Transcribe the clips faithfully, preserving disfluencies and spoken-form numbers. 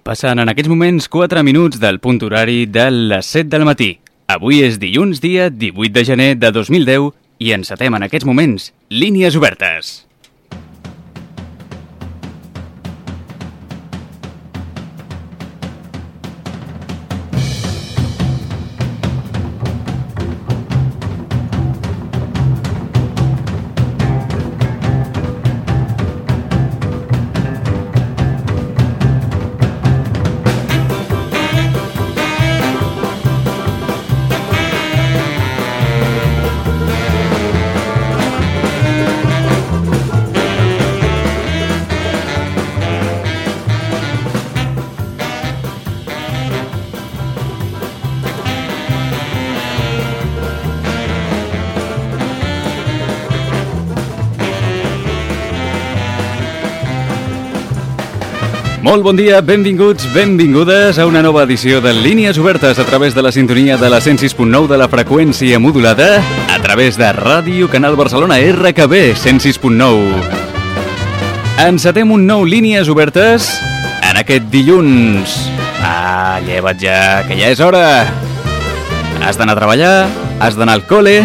Passant en aquests moments quatre minuts del punt horari de les set del matí. Avui és dilluns, dia divuit de gener de dos mil deu i encetem en aquests moments Línies Obertes. Molt bon dia, benvinguts, benvingudes a una nova edició de Línies Obertes a través de la sintonia de la cent sis punt nou de la freqüència modulada, a través de Ràdio Canal Barcelona R K B cent sis punt nou. Encetem un nou Línies Obertes en aquest dilluns. Ah, lleva't ja, que ja és hora. Has d'anar a treballar, has d'anar al col·le.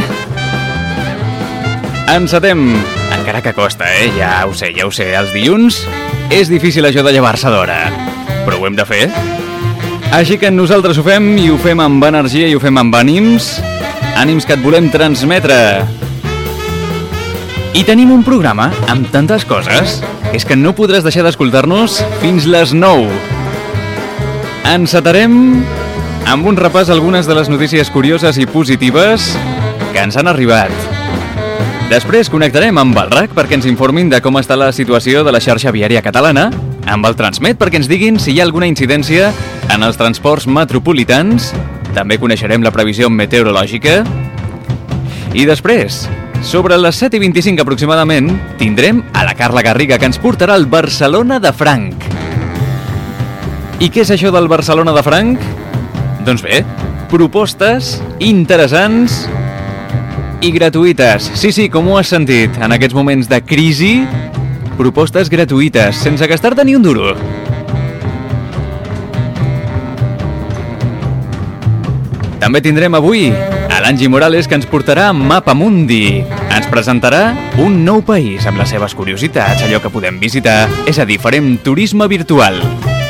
Encetem, encara que costa, eh? Ja ho sé, ja ho sé, els dilluns és difícil això de llevar-se d'hora, però ho hem de fer. Així que nosaltres ho fem i ho fem amb energia i ho fem amb ànims, ànims que et volem transmetre. I tenim un programa amb tantes coses que és que no podràs deixar d'escoltar-nos fins les nou. Encetarem amb un repàs algunes de les notícies curioses i positives que ens han arribat. Després connectarem amb el R A C perquè ens informin de com està la situació de la xarxa viària catalana, amb el Transmet perquè ens diguin si hi ha alguna incidència en els transports metropolitans, també coneixerem la previsió meteorològica, i després, sobre les set i vint-i-cinc aproximadament, tindrem a la Carla Garriga que ens portarà al Barcelona de Franc. I què és això del Barcelona de Franc? Doncs bé, propostes interessants i gratuïtes. Sí, sí, com ho has sentit, en aquests moments de crisi, propostes gratuïtes, sense gastar-te ni un duro. També tindrem avui a l'Angi Morales que ens portarà a Mapamundi. Ens presentarà un nou país amb les seves curiositats, allò que podem visitar, és a dir, farem turisme virtual.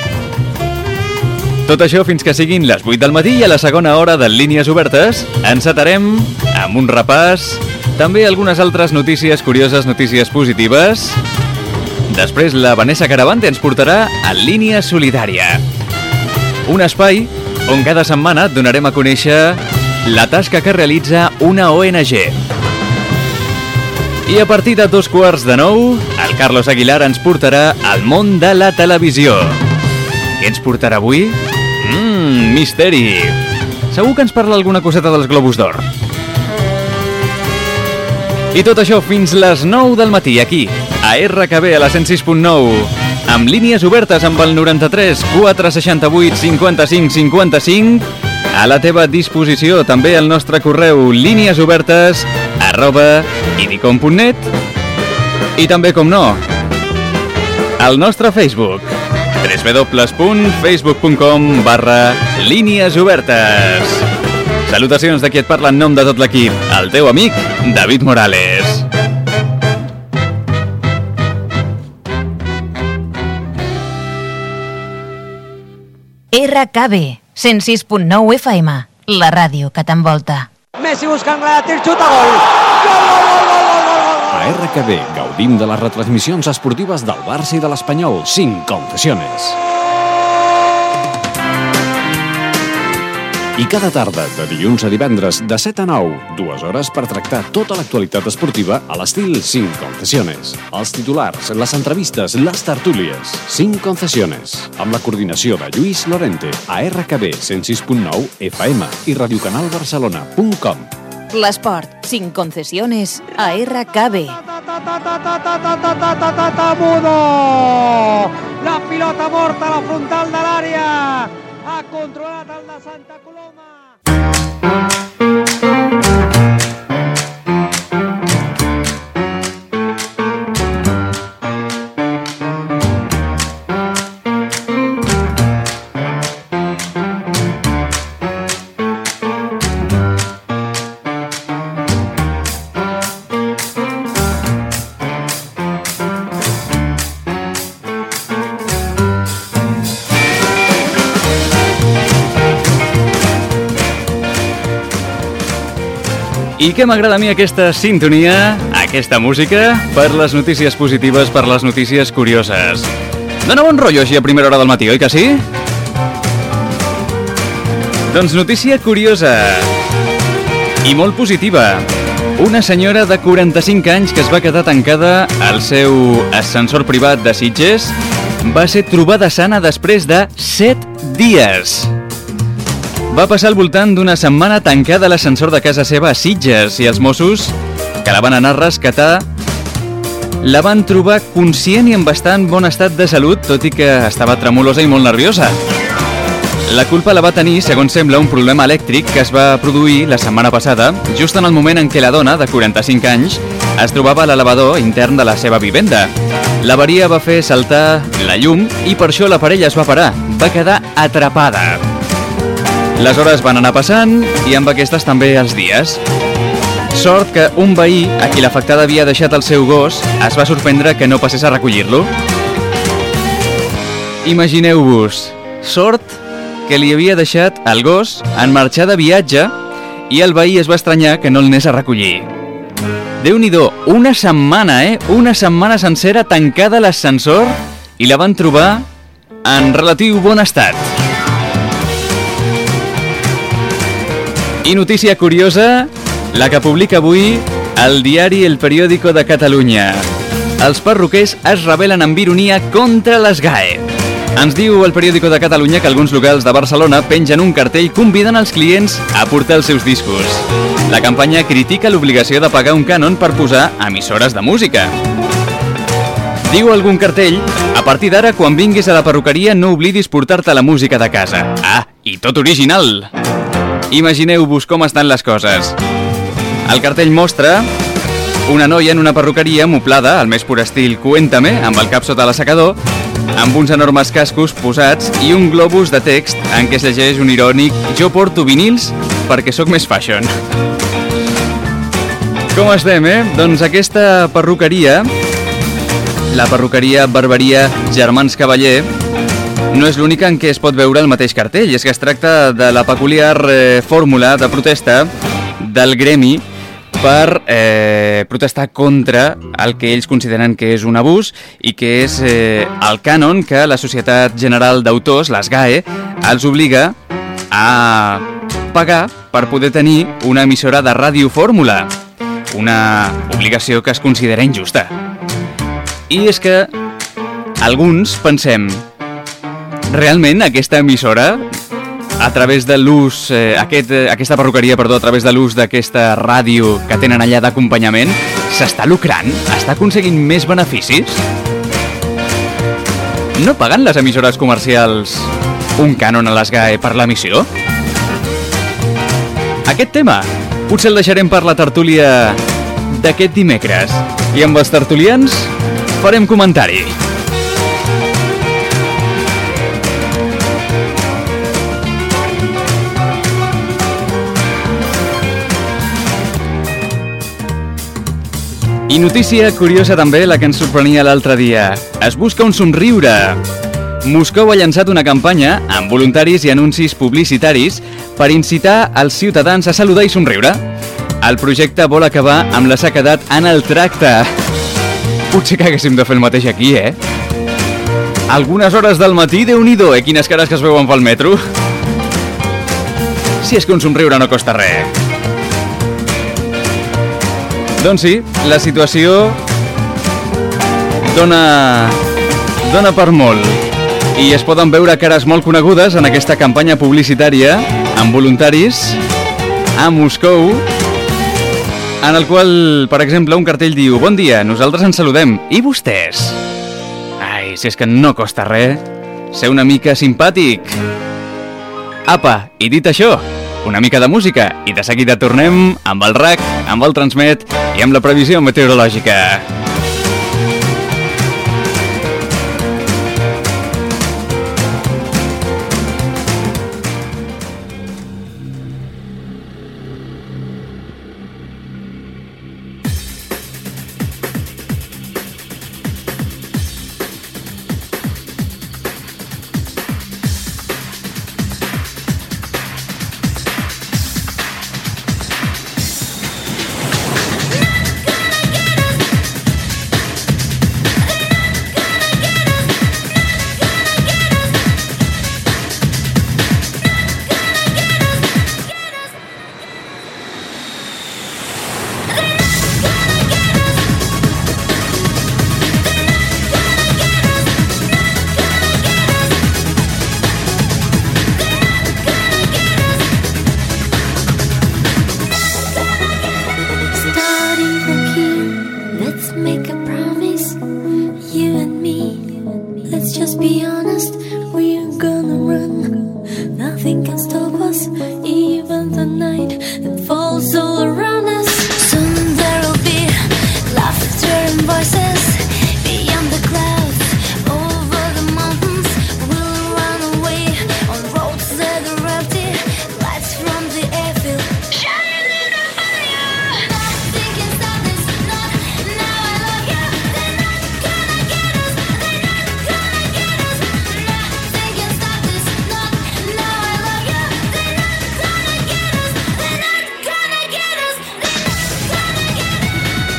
Tot això fins que siguin les vuit del matí i a la segona hora de Línies Obertes encetarem amb un repàs, també algunes altres notícies curioses, notícies positives. Després la Vanessa Caravante ens portarà a Línia Solidària, un espai on cada setmana et donarem a conèixer la tasca que realitza una O N G. I a partir de dos quarts de nou, el Carlos Aguilar ens portarà al món de la televisió. Què ens portarà avui? Mmm, misteri. Segur que ens parla alguna coseta dels Globus d'Or. I tot això fins les nou del matí, aquí, a R K B, a la cent sis punt nou, amb línies obertes amb el noranta-tres quatre seixanta-vuit cinquanta-cinc cinquanta-cinc, a la teva disposició també el nostre correu líniesobertes arroba idicom punt net i també, com no, el nostre Facebook w w w punt facebook punt com barra línies obertes. Salutacions de qui et parla en nom de tot l'equip, el teu amic David Morales. R K B, cent sis punt nou F M, la ràdio que t'envolta. Messi buscant la tir, xuta, gol! Gol, gol, gol, gol, gol, gol! A R K B gaudim de les retransmissions esportives del Barça i de l'Espanyol, sin concesiones. I cada tarda, de dilluns a divendres, de set a nou, dues hores per tractar tota l'actualitat esportiva a l'estil sin concesiones. Els titulars, les entrevistes, les tertúlies. Sin concesiones, amb la coordinació de Lluís Lorente, a R K B cent sis punt nou F M i radiocanalbarcelona punt com. L'esport, sin concesiones, a R K B. La pilota morta a la frontal de l'àrea. Ha controlat el de Santa Coloma. I què m'agrada a mi aquesta sintonia, aquesta música, per les notícies positives, per les notícies curioses. Dóna bon rotllo així a primera hora del matí, oi que sí? Doncs notícia curiosa i molt positiva. Una senyora de quaranta-cinc anys que es va quedar tancada al seu ascensor privat de Sitges va ser trobada sana després de set dies. Va passar al voltant d'una setmana tancada a l'ascensor de casa seva a Sitges i els Mossos, que la van anar a rescatar, la van trobar conscient i en bastant bon estat de salut, tot i que estava tremolosa i molt nerviosa. La culpa la va tenir, segons sembla, un problema elèctric que es va produir la setmana passada, just en el moment en què la dona, de quaranta-cinc anys, es trobava a l'elevador intern de la seva vivenda. L'avaria va fer saltar la llum i per això la parella es va parar, va quedar atrapada. Les hores van anar passant i amb aquestes també els dies. Sort que un veí, a qui l'afectada havia deixat el seu gos, es va sorprendre que no passés a recollir-lo. Imagineu-vos, sort que li havia deixat el gos en marxar de viatge i el veí es va estranyar que no l'anés a recollir. Déu-n'hi-do, una setmana, eh? Una setmana sencera tancada a l'ascensor i la van trobar en relatiu bon estat. I notícia curiosa, la que publica avui el diari El Periódico de Catalunya. Els perruquers es rebel·len amb ironia contra les G A E. Ens diu El Periódico de Catalunya que alguns locals de Barcelona pengen un cartell convidant els clients a portar els seus discos. La campanya critica l'obligació de pagar un cànon per posar emissores de música. Diu algun cartell, a partir d'ara, quan vinguis a la perruqueria no oblidis portar-te la música de casa. Ah, i tot original! Imagineu-vos com estan les coses. El cartell mostra una noia en una perruqueria moblada, al més pur estil Cuéntame, amb el cap sota l'assecador, amb uns enormes cascos posats i un globus de text en què es llegeix un irònic «Jo porto vinils perquè sóc més fashion». Com estem, eh? Doncs aquesta perruqueria, la perruqueria Barberia Germans Cavaller, no és l'única en què es pot veure el mateix cartell. És que es tracta de la peculiar eh, fórmula de protesta del gremi per eh, protestar contra el que ells consideren que és un abús i que és eh, el cànon que la Societat General d'Autors, les G A E, els obliga a pagar per poder tenir una emissora de ràdio fórmula. Una obligació que es considera injusta. I és que alguns pensem, realment aquesta emissora, a través de l'ús, eh, aquest, eh, aquesta perruqueria, perdó, a través de l'ús d'aquesta ràdio que tenen allà d'acompanyament, s'està lucrant? Està aconseguint més beneficis? No paguen les emissores comercials un cànon a les G A E per l'emissió? Aquest tema potser el deixarem per la tertúlia d'aquest dimecres. I amb els tertulians farem comentari. I notícia curiosa també, la que ens sorprenia l'altre dia. Es busca un somriure. Moscou ha llançat una campanya amb voluntaris i anuncis publicitaris per incitar els ciutadans a saludar i somriure. El projecte vol acabar amb la sequedat en el tracte. Potser que haguéssim de fer el mateix aquí, eh? Algunes hores del matí, Déu-n'hi-do, eh? Quines cares que es veuen pel metro. Si és que un somriure no costa res. Doncs sí, la situació dona, dona per molt. I es poden veure cares molt conegudes en aquesta campanya publicitària amb voluntaris a Moscou, en el qual, per exemple, un cartell diu: bon dia, nosaltres ens saludem. I vostès? Ai, si és que no costa res ser una mica simpàtic. Apa, i dit això, una mica de música i de seguida tornem amb el R A C, amb el Transmet i amb la previsió meteorològica. nothing can stop us, even the night that falls all around us. Soon there will be laughter and voices beyond the clouds, over the mountains. We'll run away on roads that are empty, lights from the airfield shining in the fire. Nothing can stop this, not now I love you. They're not gonna get us, they're not gonna get us. Nothing can stop this, not now I love you. They're not gonna get us, they're not gonna get us. They're not gonna get us.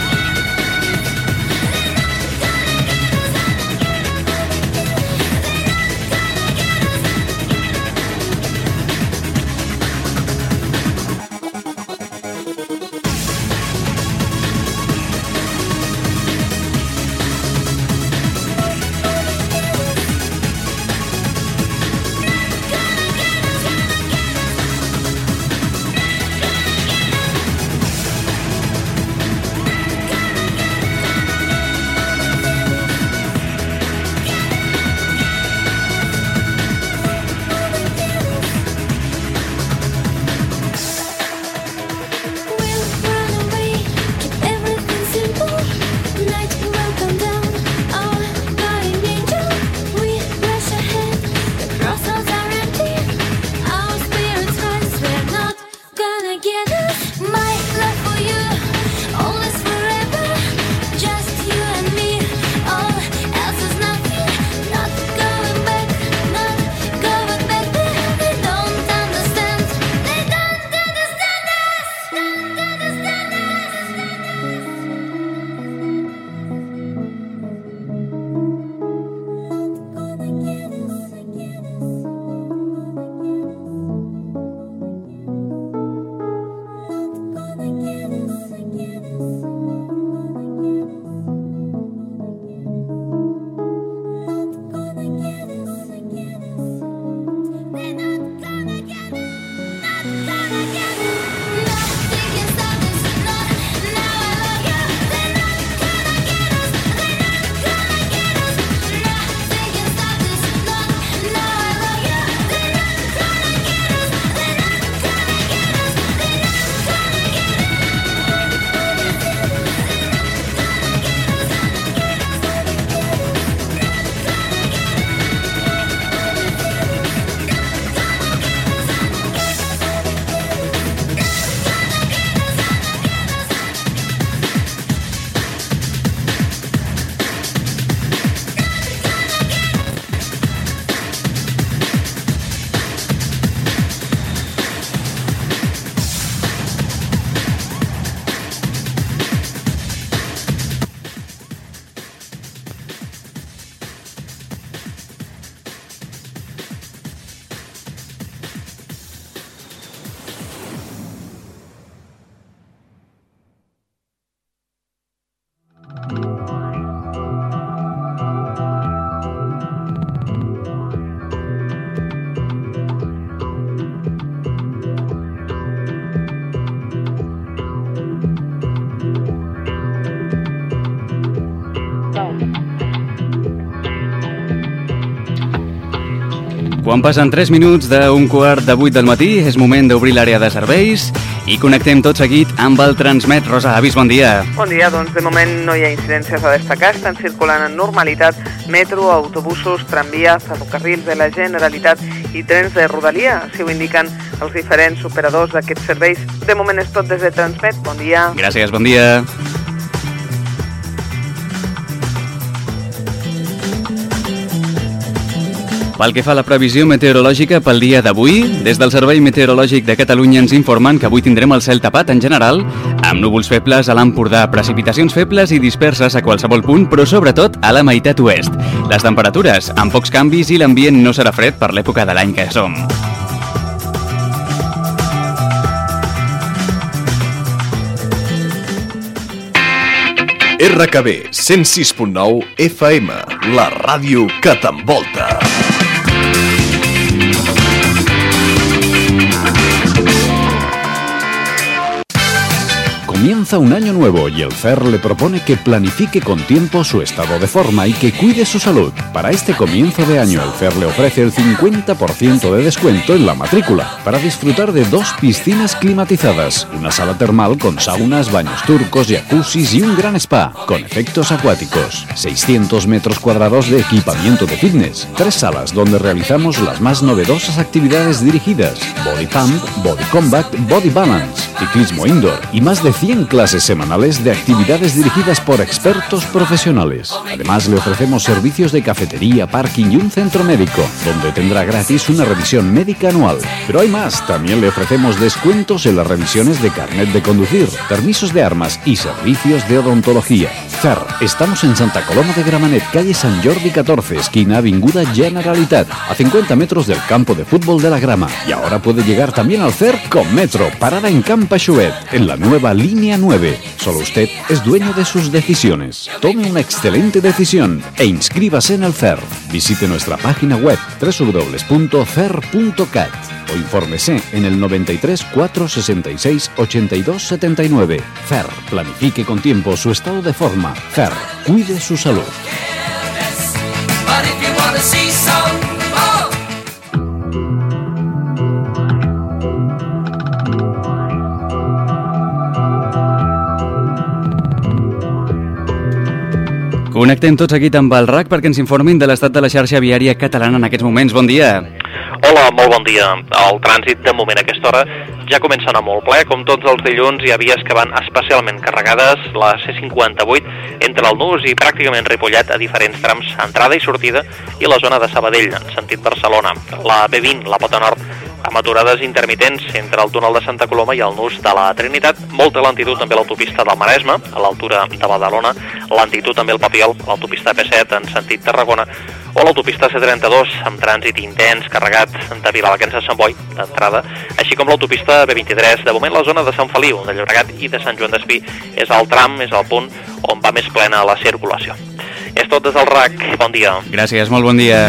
We'll run away, keep everything simple. Night will come down, our guardian angel. We rush ahead, the crossroads are empty. Our spirits rise, we're not gonna get us. My love for you, always forever. Just you and me, all else is nothing. Not going back, not going back there. They don't understand, they don't understand us. Don't understand us. Quan passen tres minuts d'un quart de vuit del matí, és moment d'obrir l'àrea de serveis i connectem tot seguit amb el Transmet. Rosa Avis, bon dia. Bon dia, doncs de moment no hi ha incidències a destacar, estan circulant en normalitat metro, autobusos, tramvia, ferrocarrils de la Generalitat i trens de Rodalia, així ho indiquen els diferents operadors d'aquests serveis. De moment és tot des de Transmet, bon dia. Gràcies, bon dia. Pel que fa a la previsió meteorològica pel dia d'avui, des del Servei Meteorològic de Catalunya ens informen que avui tindrem el cel tapat en general, amb núvols febles a l'Empordà, precipitacions febles i disperses a qualsevol punt, però sobretot a la meitat oest. Les temperatures, amb pocs canvis i l'ambient no serà fred per l'època de l'any que som. R K B cent sis punt nou F M, la ràdio que t'envolta. Comienza Comienza un año nuevo y el F E R le propone que planifique con tiempo su estado de forma y que cuide su salud. Para este comienzo de año, el F E R le ofrece el cincuenta por ciento de descuento en la matrícula para disfrutar de dos piscinas climatizadas, una sala termal con saunas, baños turcos, jacuzzis y un gran spa con efectos acuáticos, seiscientos metros cuadrados de equipamiento de fitness, tres salas donde realizamos las más novedosas actividades dirigidas: Body Pump, Body Combat, Body Balance, ciclismo indoor y más de cien clases semanales de actividades dirigidas por expertos profesionales. Además, le ofrecemos servicios de cafetería, parking y un centro médico, donde tendrá gratis una revisión médica anual. Pero hay más, también le ofrecemos descuentos en las revisiones de carnet de conducir, permisos de armas y servicios de odontología. F E R, estamos en Santa Coloma de Gramenet, calle San Jordi catorce, esquina Avinguda Generalitat, a cincuenta metros del campo de fútbol de la Grama. Y ahora puede llegar también al F E R con Metro, parada en Camp Aixuet, en la nueva línea nueve. Solo usted es dueño de sus decisiones. Tome una excelente decisión e inscríbase en el F E R. Visite nuestra página web doble u doble u doble u punto fer punto cat o infórmese en el noventa y tres, cuatrocientos sesenta y seis, ochenta y dos setenta y nueve. F E R, planifique con tiempo su estado de forma. F E R, cuide su salud. Connectem tots aquí amb el R A C perquè ens informin de l'estat de la xarxa viària catalana en aquests moments. Bon dia. Hola, molt bon dia. El trànsit, de moment a aquesta hora, ja comença a anar molt ple. Com tots els dilluns, hi ha vies que van especialment carregades. La C cinquanta-vuit entre el Nus i pràcticament Ripollet a diferents trams, entrada i sortida, i la zona de Sabadell, en sentit Barcelona. La B vint, la pota nord, amb aturades intermitents entre el túnel de Santa Coloma i el Nus de la Trinitat. Molta lentitud també a l'autopista del Maresme, a l'altura de Badalona. Lentitud també al Papiol, a l'autopista P set en sentit Tarragona, o l'autopista C trenta-dos, amb trànsit intens, carregat de Viladecans a Sant Boi, d'entrada, així com l'autopista B vint-i-tres. De moment, la zona de Sant Feliu, de Llobregat i de Sant Joan d'Espí és el tram, és el punt on va més plena la circulació. És tot des del R A C. Bon dia. Gràcies, molt bon dia.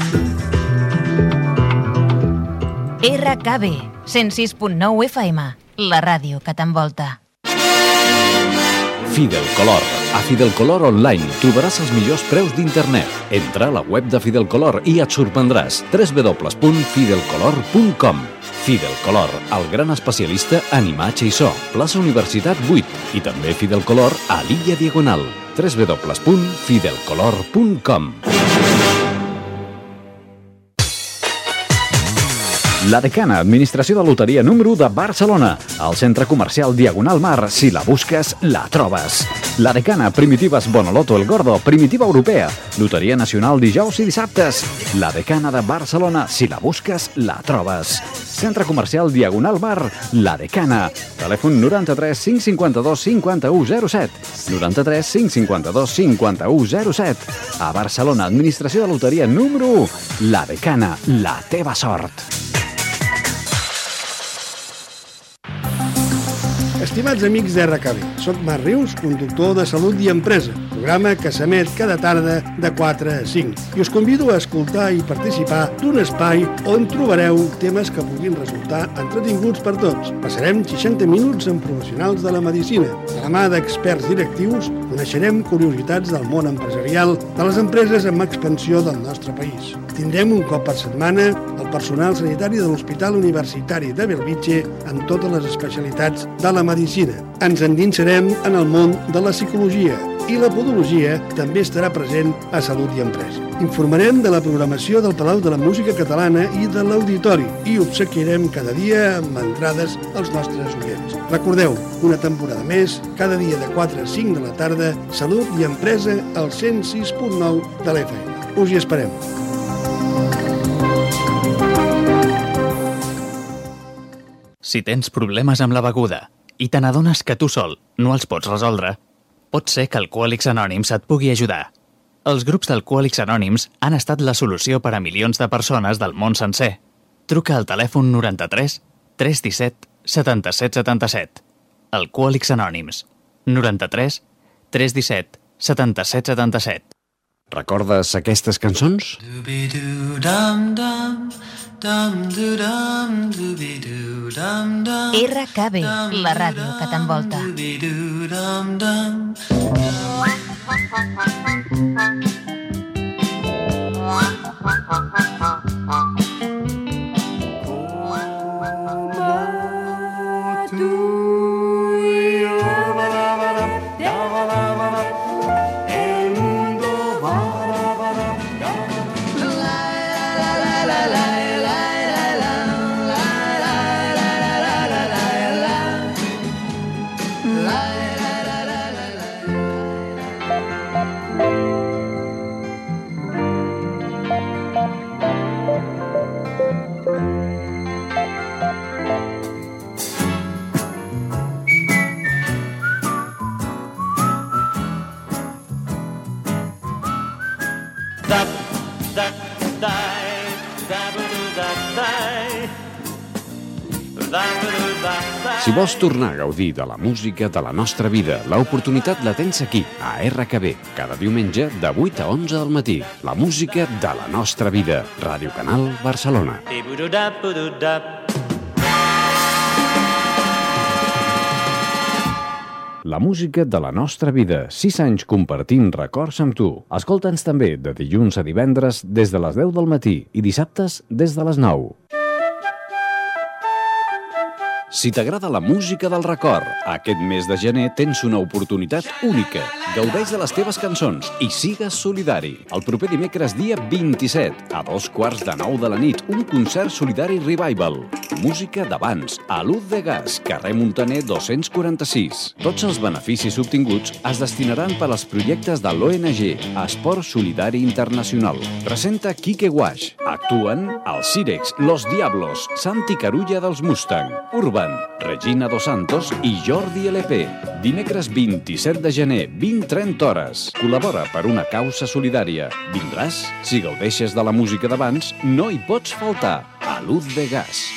R K B, cent sis punt nou F M, la ràdio que t'envolta. Fidelcolor. A Fidelcolor Online trobaràs els millors preus d'internet. Entra a la web de Fidelcolor i et sorprendràs. doble u doble u doble u punt fidelcolor punt com. Fidelcolor, el gran especialista en imatge i so. Plaça Universitat vuit. I també Fidelcolor a l'Illa Diagonal. doble u doble u doble u punt fidelcolor punt com. La Decana, administració de loteria número u de Barcelona. Al centre comercial Diagonal Mar, si la busques, la trobes. La Decana, Primitives Bonoloto El Gordo, Primitiva Europea. Loteria nacional dijous i dissabtes. La Decana de Barcelona, si la busques, la trobes. Centre comercial Diagonal Mar, La Decana. Telèfon noranta-tres cinc cinquanta-dos cinquanta-u zero set. noranta-tres cinc cinquanta-dos cinquanta-u zero set. A Barcelona, administració de loteria número u. La Decana, la teva sort. Estimats amics de R K B, soc Marc Rius, conductor de Salut i Empresa, programa que s'emet cada tarda de quatre a cinc. I us convido a escoltar i participar d'un espai on trobareu temes que puguin resultar entretinguts per tots. Passarem seixanta minuts amb professionals de la medicina. De la mà d'experts directius coneixerem curiositats del món empresarial de les empreses amb expansió del nostre país. Tindrem un cop per setmana el personal sanitari de l'Hospital Universitari de Bellvitge amb totes les especialitats de la medicina. Ens endinsarem en el món de la psicologia i la podologia també estarà present a Salut i Empresa. Informarem de la programació del Palau de la Música Catalana i de l'Auditori i obsequiarem cada dia amb entrades als nostres oients. Recordeu, una temporada més, cada dia de quatre a cinc de la tarda, Salut i Empresa al cent sis punt nou de l'F M. Us hi esperem. Si tens problemes amb la beguda i te n'adones que tu sol no els pots resoldre, pot ser que Alcohòlics Anònims et pugui ajudar. Els grups d'Alcohòlics Anònims han estat la solució per a milions de persones del món sencer. Truca al telèfon noranta-tres tres disset setanta-set setanta-set. Alcohòlics Anònims. noranta-tres tres disset setanta-set setanta-set. Recordes aquestes cançons? R K B, la ràdio que t'envolta. Si vols tornar a gaudir de la música de la nostra vida, l'oportunitat la tens aquí, a R K B, cada diumenge de vuit a onze del matí. La música de la nostra vida. Ràdio Canal Barcelona. La música de la nostra vida. sis anys compartint records amb tu. Escolta'ns també de dilluns a divendres des de les deu del matí i dissabtes des de les nou. Si t'agrada la música del record, aquest mes de gener tens una oportunitat única. Gaudeix de les teves cançons i sigues solidari. El proper dimecres dia vint-i-set, a dos quarts de nou de la nit, un concert solidari revival. Música d'abans, a Luz de Gas, carrer Muntaner dos-cents quaranta-sis. Tots els beneficis obtinguts es destinaran per als projectes de l'O N G, Esport Solidari Internacional. Presenta Quique Guaix. Actuen els Cirex, Los Diablos, Santi Carulla dels Mustang, Urban, Regina Dos Santos i Jordi L P. Dimecres vint-i-set de gener, vint a trenta hores. Col·labora per una causa solidària. Vindràs? Si gaudeixes de la música d'abans, no hi pots faltar. A Luz de Gas.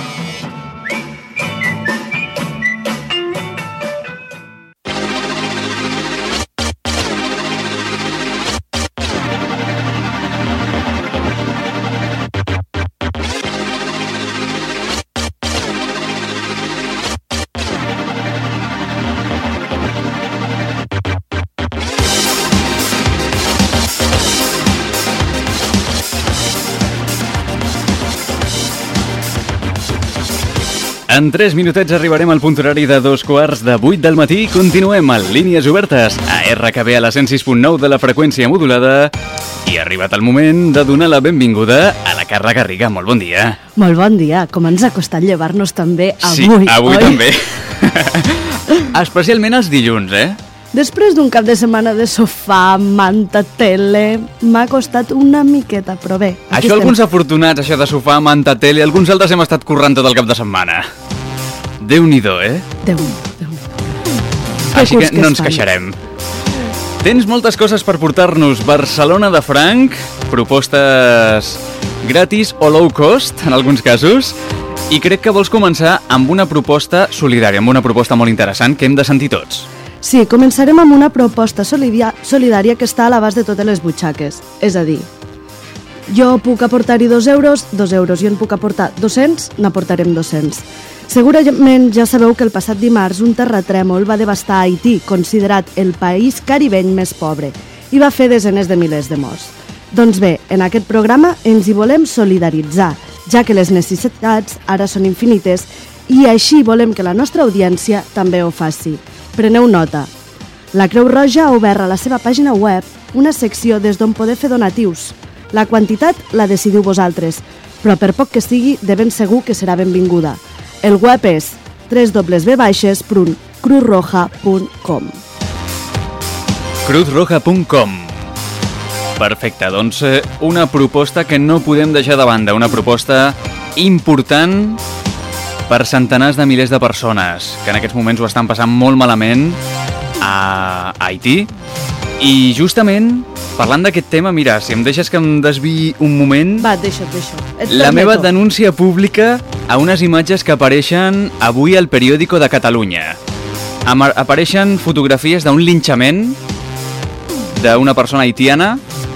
En tres minutets arribarem al punt horari de dos quarts de vuit del matí. Continuem a Línies Obertes, a R K B a la cent sis punt nou de la freqüència modulada. I ha arribat el moment de donar la benvinguda a la Carla Garriga. Molt bon dia. Molt bon dia. Com ens ha costat llevar-nos també avui, Sí, avui oi? també. Especialment els dilluns, eh? Després d'un cap de setmana de sofà, manta, tele, m'ha costat una miqueta, però bé. Això alguns afortunats, això de sofà, manta, tele, alguns altres hem estat currant tot el cap de setmana. Déu-n'hi-do, eh? Déu-n'hi-do, Déu-n'hi-do. Així que no ens queixarem. Tens moltes coses per portar-nos. Barcelona de franc, propostes gratis o low cost, en alguns casos, i crec que vols començar amb una proposta solidària, amb una proposta molt interessant que hem de sentir tots. Sí, començarem amb una proposta solidària, solidària que està a l'abast de totes les butxaques. És a dir, jo puc aportar-hi dos euros, dos euros, jo en puc aportar dos-cents, n'aportarem dos-cents. Segurament ja sabeu que el passat dimarts un terratrèmol va devastar Haití, considerat el país caribeny més pobre, i va fer desenes de milers de morts. Doncs bé, en aquest programa ens hi volem solidaritzar, ja que les necessitats ara són infinites i així volem que la nostra audiència també ho faci. Preneu nota. La Creu Roja ha obert a la seva pàgina web una secció des d'on poder fer donatius. La quantitat la decidiu vosaltres, però per poc que sigui, de ben segur que serà benvinguda. El web és w w w punt cruz roja punt com. cruz roja punt com. Perfecte, doncs eh, una proposta que no podem deixar de banda, una proposta important per centenars de milers de persones que en aquests moments ho estan passant molt malament a Haití. I justament, parlant d'aquest tema, mira, si em deixes que em desviï un moment... Va, deixa't, deixa't. Et la permeto. meva denúncia pública a unes imatges que apareixen avui al Periódico de Catalunya. Am- apareixen fotografies d'un linxament d'una persona haitiana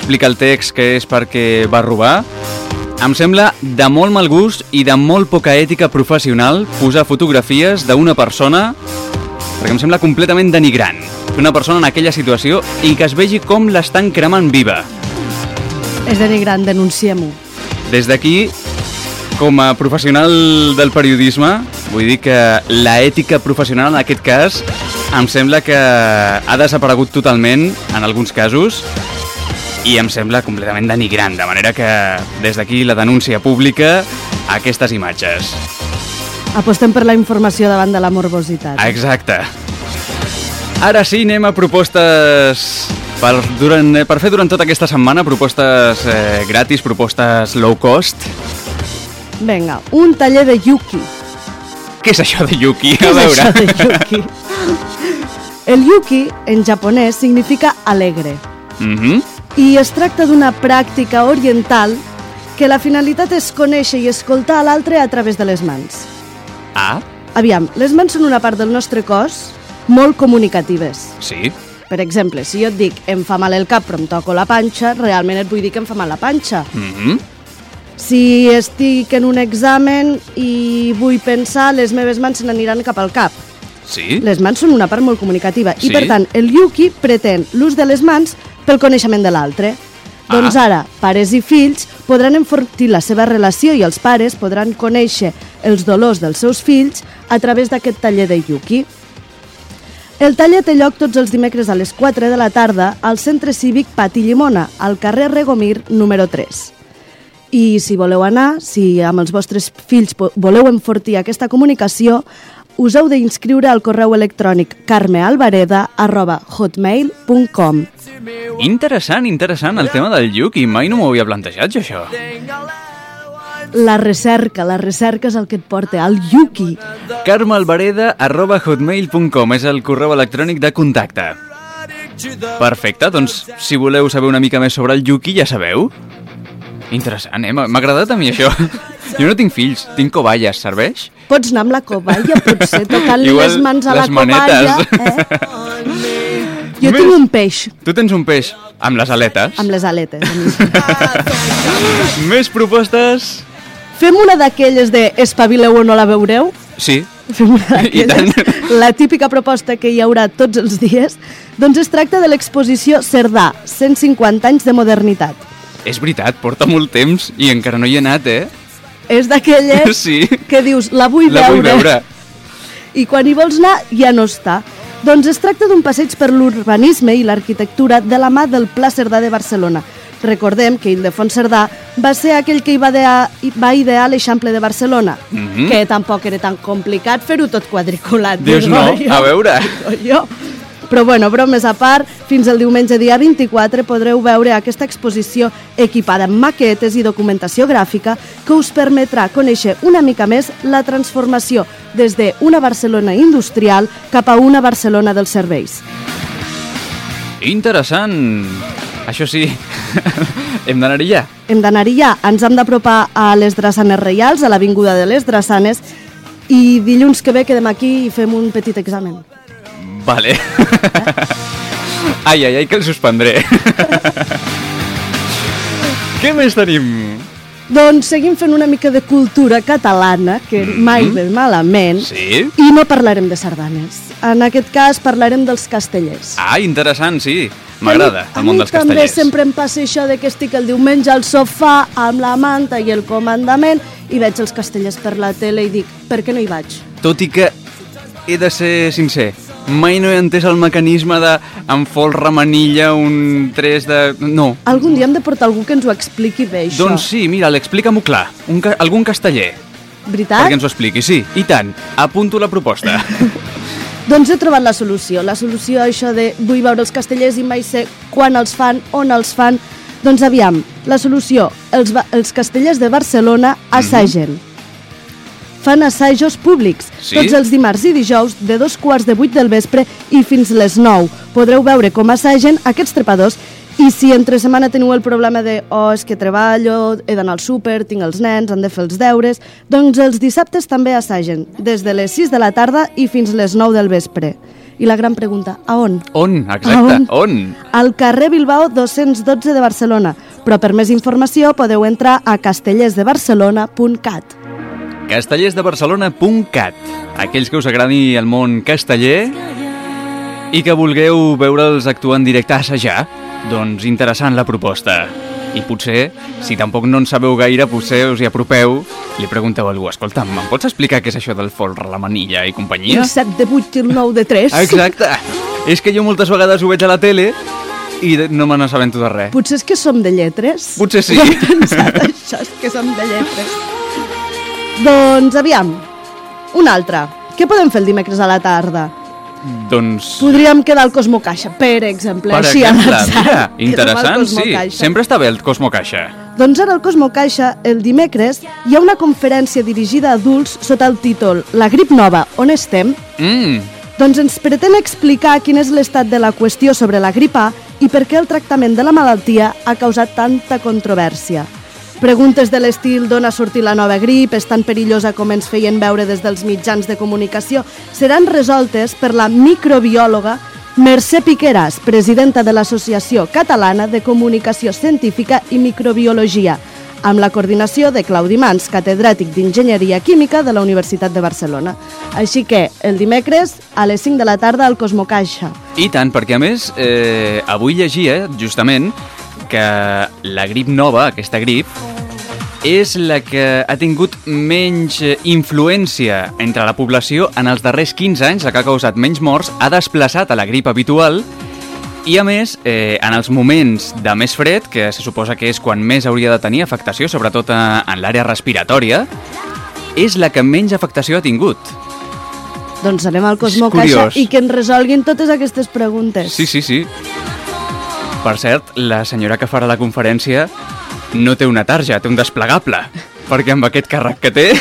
explica el text que és perquè va robar. Em sembla de molt mal gust i de molt poca ètica professional posar fotografies d'una persona, perquè em sembla completament denigrant que una persona en aquella situació i que es vegi com l'estan cremant viva. És denigrant, denunciem-ho. Des d'aquí, com a professional del periodisme, vull dir que la ètica professional en aquest cas em sembla que ha desaparegut totalment en alguns casos i em sembla completament denigrant, de manera que des d'aquí la denúncia pública a aquestes imatges. Apostem per la informació davant de la morbositat. Exacte. Ara sí, anem a propostes per, durant, per fer durant tota aquesta setmana, propostes eh, gratis, propostes low cost. Vinga, un taller de yuki. Què és això de yuki? Què A és veure. això de yuki? El yuki, en japonès, significa alegre. Mhm. I es tracta d'una pràctica oriental que la finalitat és conèixer i escoltar a l'altre a través de les mans. Ah, Aviam, les mans són una part del nostre cos molt comunicatives. sí. Per exemple, si jo et dic em fa mal el cap però em toco la panxa, realment et vull dir que em fa mal la panxa. Mhm. Si estic en un examen i vull pensar, les meves mans se n'aniran cap al cap. Sí. Les mans són una part molt comunicativa Sí. i, per tant, el yuki pretén l'ús de les mans pel coneixement de l'altre. Ah. Doncs ara, pares i fills podran enfortir la seva relació i els pares podran conèixer els dolors dels seus fills a través d'aquest taller de yuki. El taller té lloc tots els dimecres a les quatre de la tarda al Centre Cívic Pati Llimona, al carrer Regomir número tres. I si voleu anar, si amb els vostres fills po- voleu enfortir aquesta comunicació, us heu d'inscriure al correu electrònic carmealvareda arroba hotmail punt com. Interessant, interessant, el tema del yuki. Mai no m'ho havia plantejat, jo, això. La recerca, la recerca és el que et porta al yuki. carmealvareda arroba hotmail punt com és el correu electrònic de contacte. Perfecte, doncs si voleu saber una mica més sobre el yuki, ja sabeu. Interessant, eh? M'ha m'ha agradat a mi això. Jo no tinc fills, tinc coballes, serveix? Pots anar amb la coballa, potser, tocant Igual les mans a la les coballa. manetes. Eh? Jo Més- tinc un peix Tu tens un peix amb les aletes. amb les aletes. Més propostes? Fem una d'aquelles de espavileu o no la veureu? Sí. Fem una I d'aquelles. tant. La típica proposta que hi haurà tots els dies. Doncs es tracta de l'exposició Cerdà, cent cinquanta anys de modernitat. És veritat, porta molt temps i encara no hi he anat, eh? És d'aquelles Sí. que dius, la vull La vull veure. veure. I quan hi vols anar, ja no està. Doncs es tracta d'un passeig per l'urbanisme i l'arquitectura de la mà del Pla Cerdà de Barcelona. Recordem que Ildefons Cerdà va ser aquell que hi va idear, va idear l'Eixample de Barcelona, Mhm. que tampoc era tan complicat fer-ho tot quadriculat. Dius digo no, jo. a veure. Digo jo. Però bueno, bromes a part, fins el diumenge dia vint-i-quatre podreu veure aquesta exposició equipada amb maquetes i documentació gràfica que us permetrà conèixer una mica més la transformació des d'una Barcelona industrial cap a una Barcelona dels serveis. Interessant. Això sí, hem d'anar-hi ja. Hem d'anar-hi ja, ens hem d'apropar a les Drassanes Reials, a l'Avinguda de les Drassanes, i dilluns que ve quedem aquí i fem un petit examen. Vale. Ai, ai, ai, que el suspendré. Què més tenim? Doncs seguim fent una mica de cultura catalana, que mai ve malament, Sí? i no parlarem de sardanes. En aquest cas parlarem dels castellers. Ah, interessant, sí. M'agrada A el mi- món dels A mi també castellers. sempre em passa això de que estic el diumenge al sofà amb la manta i el comandament i veig els castellers per la tele i dic, per què no hi vaig? Tot i que he de ser sincer, mai no he entès el mecanisme de em fol remenilla, un tres de... No. Algun dia hem de portar algú que ens ho expliqui bé, això. Doncs sí, mira, l'explica-m'ho clar. Un ca algun casteller. Veritat? Perquè ens ho expliqui, sí. I tant. Apunto la proposta. Doncs he trobat la solució. La solució a això de vull veure els castellers i mai sé quan els fan, on els fan. Doncs aviam, la solució. Els, els castellers de Barcelona assagen. Mm-hmm. Fan assajos públics, Sí? tots els dimarts i dijous de dos quarts de vuit del vespre i fins les nou. Podreu veure com assagen aquests trepadors i si entre setmana teniu el problema de oh, és que treballo, he d'anar al súper, tinc els nens, han de fer els deures, doncs els dissabtes també assagen, des de les sis de la tarda i fins les nou del vespre. I la gran pregunta, a on? On? Exacte, on? on? Al carrer Bilbao dos-cents dotze de Barcelona. Però per més informació podeu entrar a castellers de barcelona punt cat. castellers de barcelona punt cat. Aquells que us agradi el món casteller i que vulgueu veure'ls actuar en directe a assajar, doncs interessant la proposta. I potser, si tampoc no en sabeu gaire, potser us hi apropeu, li pregunteu a algú, escolta'm, em pots explicar què és això del folre, la manilla i companyia? El set de vuit i el nou de tres. Exacte. És que jo moltes vegades ho veig a la tele i no me n'assabento de res. Potser és que som de lletres. Potser sí. Jo he pensat això, és que som de lletres. Doncs, aviam, un altre. Què podem fer el dimecres a la tarda? Doncs... Podríem quedar al Cosmo Caixa, per exemple. Per així exemple, a l'atzar. mira, interessant, sí. Caixa. Sempre està bé el Cosmo Caixa. Doncs ara al Cosmo Caixa, el dimecres, hi ha una conferència dirigida a adults sota el títol La grip nova, on estem? Mm. Doncs ens pretén explicar quin és l'estat de la qüestió sobre la grip A i per què el tractament de la malaltia ha causat tanta controvèrsia. Preguntes de l'estil d'on ha sortit la nova grip, és tan perillosa com ens feien veure des dels mitjans de comunicació, seran resoltes per la microbiòloga Mercè Piqueras, presidenta de l'Associació Catalana de Comunicació Científica i Microbiologia, amb la coordinació de Claudi Mans, catedràtic d'Enginyeria Química de la Universitat de Barcelona. Així que, el dimecres, a les cinc de la tarda, al Cosmo Caixa. I tant, perquè a més, eh, avui llegia, justament, que la grip nova, aquesta grip, és la que ha tingut menys influència entre la població en els darrers quinze anys, la que ha causat menys morts, ha desplaçat a la grip habitual i, a més, eh, en els moments de més fred, que se suposa que és quan més hauria de tenir afectació, sobretot en l'àrea respiratòria, és la que menys afectació ha tingut. Doncs anem al Cosmo Caixa i que ens resolguin totes aquestes preguntes. Sí, sí, sí. Per cert, la senyora que farà la conferència no té una tarja, té un desplegable, perquè amb aquest càrrec que té...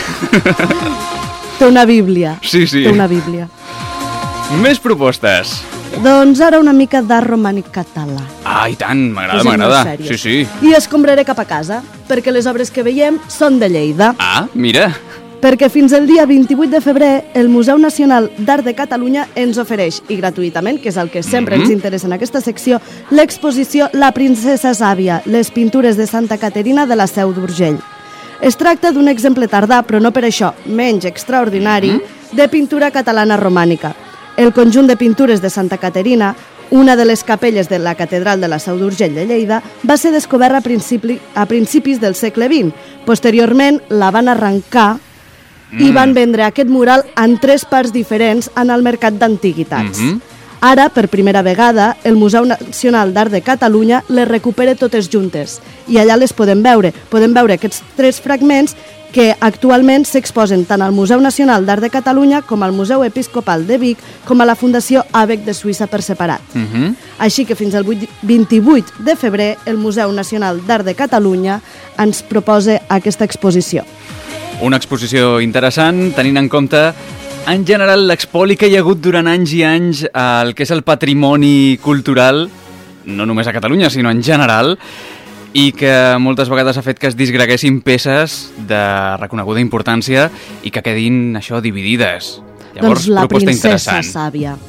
Té una bíblia. Sí, sí. Té una bíblia. Més propostes. Doncs ara una mica d'art romànic català. Ah, i tant, m'agrada, m'agrada. Sí, sí. I escombraré cap a casa, perquè les obres que veiem són de Lleida. Ah, mira. Perquè fins al dia vint-i-vuit de febrer el Museu Nacional d'Art de Catalunya ens ofereix, i gratuïtament, que és el que sempre mm-hmm. ens interessa en aquesta secció, l'exposició La princesa Sàvia, les pintures de Santa Caterina de la Seu d'Urgell. Es tracta d'un exemple tardà, però no per això menys extraordinari, mm-hmm. de pintura catalana romànica. El conjunt de pintures de Santa Caterina, una de les capelles de la catedral de la Seu d'Urgell de Lleida, va ser descoberta a, principi, a principis del segle vint. Posteriorment la van arrencar Mm. i van vendre aquest mural en tres parts diferents en el mercat d'antiguitats. Mm-hmm. Ara, per primera vegada, el Museu Nacional d'Art de Catalunya les recupera totes juntes i allà les podem veure. Podem veure aquests tres fragments que actualment s'exposen tant al Museu Nacional d'Art de Catalunya com al Museu Episcopal de Vic com a la Fundació A B E C de Suïssa per separat. Mm-hmm. Així que fins al vint-i-vuit de febrer el Museu Nacional d'Art de Catalunya ens proposa aquesta exposició. Una exposició interessant, tenint en compte, en general, l'expoli que hi ha hagut durant anys i anys al que és el patrimoni cultural, no només a Catalunya, sinó en general, i que moltes vegades ha fet que es disgreguessin peces de reconeguda importància i que quedin, això, dividides. Llavors, doncs la proposta princesa interessant. Sàvia.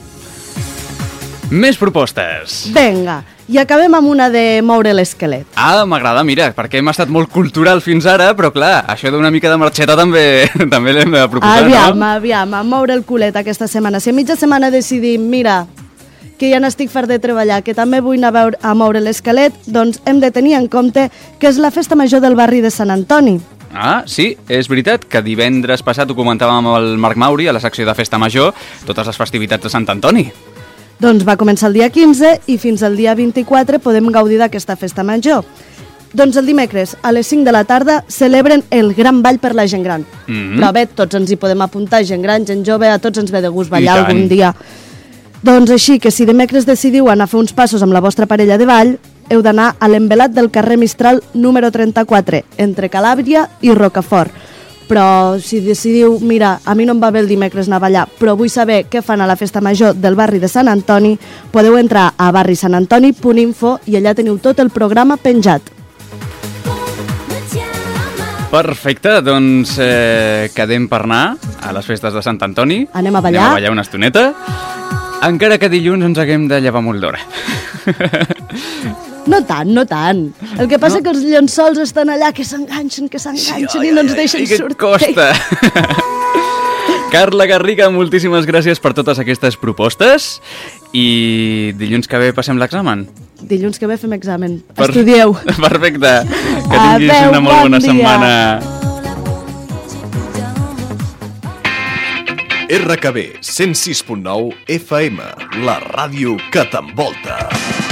Més propostes. Vinga, i acabem amb una de moure l'esquelet. Ah, m'agrada, mira, perquè hem estat molt cultural fins ara, però clar, això d'una mica de marxeta també també l'hem de proposar, aviam, no? Aviam, a moure el culet aquesta setmana. Si a mitja setmana decidim, mira, que ja n'estic fart de treballar, que també vull anar a, veure, a moure l'esquelet, doncs hem de tenir en compte que és la festa major del barri de Sant Antoni. Ah, sí, és veritat que divendres passat ho comentàvem amb el Marc Mauri a la secció de Festa Major, totes les festivitats de Sant Antoni. Doncs va començar el dia quinze i fins al dia vint-i-quatre podem gaudir d'aquesta festa major. Doncs el dimecres, a les cinc de la tarda, celebren el Gran Ball per la gent gran. Mm-hmm. Però bé, tots ens hi podem apuntar, gent gran, gent jove, a tots ens ve de gust ballar algun dia. Doncs així que si dimecres decidiu anar a fer uns passos amb la vostra parella de ball, heu d'anar a l'envelat del carrer Mistral número trenta-quatre, entre Calàbria i Rocafort. Però si decidiu, mira, a mi no em va bé el dimecres anar a ballar, però vull saber què fan a la festa major del barri de Sant Antoni, podeu entrar a barri sant antoni punt info i allà teniu tot el programa penjat. Perfecte, doncs eh, quedem per anar a les festes de Sant Antoni. Anem a ballar. Anem a ballar una estoneta. Encara que dilluns ens haguem de llevar molt d'hora. No tant, no tant. El que passa no? que els llençols estan allà, que s'enganxen, que s'enganxen sí, i no ens deixen i sortir. Costa. Carla Garriga, moltíssimes gràcies per totes aquestes propostes i dilluns que ve passem l'examen. Dilluns que ve fem examen. Per... Estudieu. Perfecte. Que tinguis Adeu, una molt bon bona dia. setmana. R K B cent sis punt nou F M, la ràdio que t'envolta.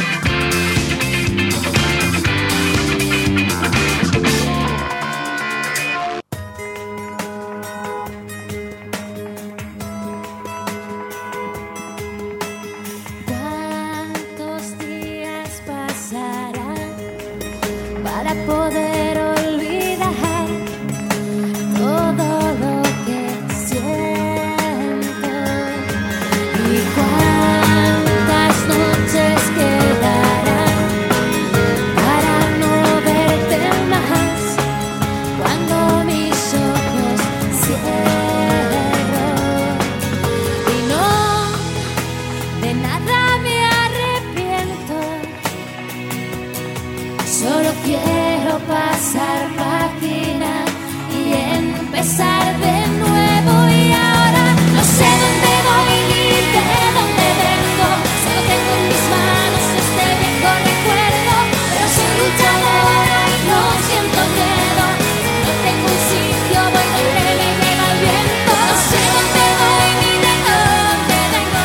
Para poder olvidar todo lo que siento y cuántas noches quedarán para no verte más cuando mis ojos cierro y no, de nada me arrepiento. Solo quiero pasar página y empezar de nuevo y ahora no sé dónde voy ni de dónde vengo. Solo tengo en mis manos este viejo recuerdo, pero soy luchadora y no siento miedo. No tengo un sitio, voy donde me lleva el viento. No sé dónde voy ni de dónde vengo.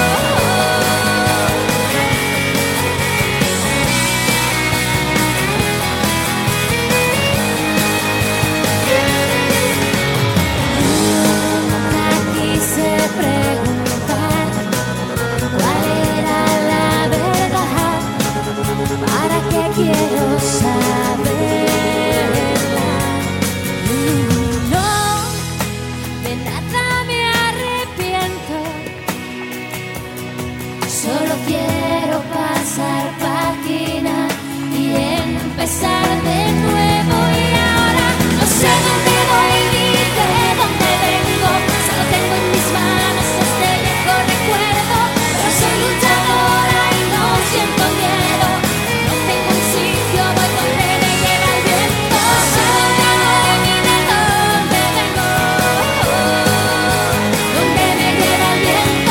Preguntar cuál era la verdad, para qué quiero saberla. No, de nada me arrepiento. Solo quiero pasar página y empezar de nuevo y ahora no sé dónde voy ni de dónde vengo. Solo tengo en mis manos este viejo recuerdo, pero soy luchadora y no siento miedo. No tengo un sitio, voy donde me lleva el viento. No sé dónde voy ni de dónde vengo, donde me lleva el viento.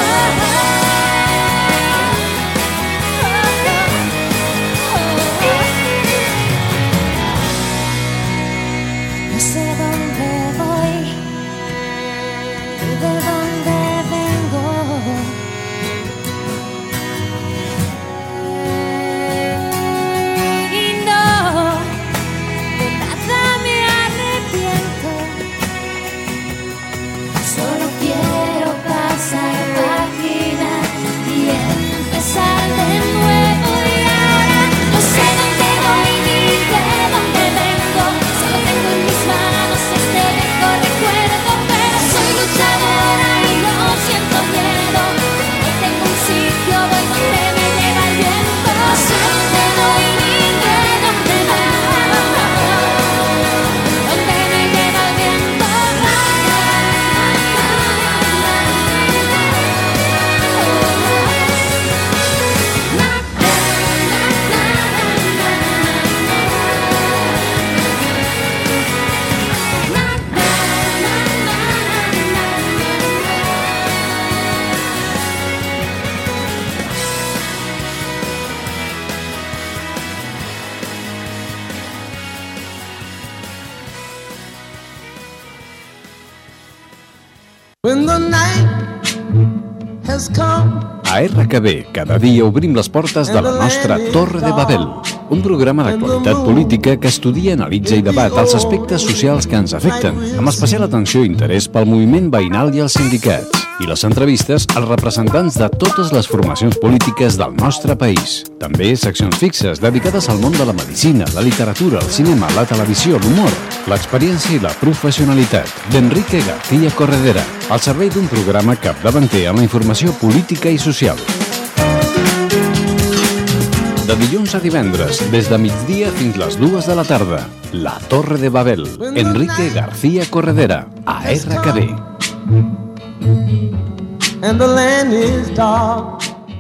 No sé dónde voy ni de dónde vengo. Y no, de nada me arrepiento. Solo quiero pasar página y empezar de nuevo y ahora no sé dónde voy ni de dónde vengo. Solo tengo en mis manos este viejo recuerdo, pero soy luchadora y no siento miedo. No tengo un sitio, voy donde me lleva el viento. No sé dónde voy ni de dónde vengo, donde me lleva el viento. When the night has come. A R K B, cada dia obrim les portes de la nostra Torre de Babel, un programa d'actualitat política que estudia, analitza i debat els aspectes socials que ens afecten, amb especial atenció i interès pel moviment veïnal i els sindicats, i les entrevistes als representants de totes les formacions polítiques del nostre país. També seccions fixes dedicades al món de la medicina, la literatura, el cinema, la televisió, l'humor, l'experiència i la professionalitat d'Enrique García Corredera, al servei d'un programa capdavanter en la informació política i social. De dilluns a divendres, des de migdia fins les dues de la tarda, La Torre de Babel, Enrique García Corredera, a R K B. and the land is dark.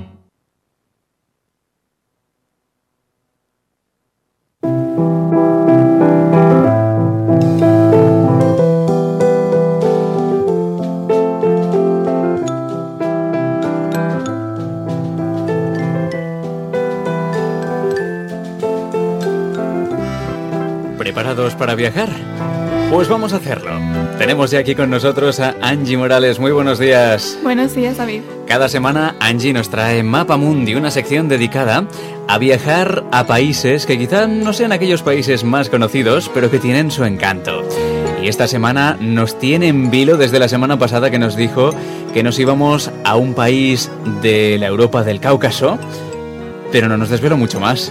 ¿Preparados para viajar? Pues vamos a hacerlo. Tenemos ya aquí con nosotros a Angie Morales. Muy buenos días. Buenos días, David. Cada semana Angie nos trae Mapa Mundi, una sección dedicada a viajar a países que quizá no sean aquellos países más conocidos, pero que tienen su encanto. Y esta semana nos tiene en vilo desde la semana pasada, que nos dijo que nos íbamos a un país de la Europa del Cáucaso, pero no nos desveló mucho más.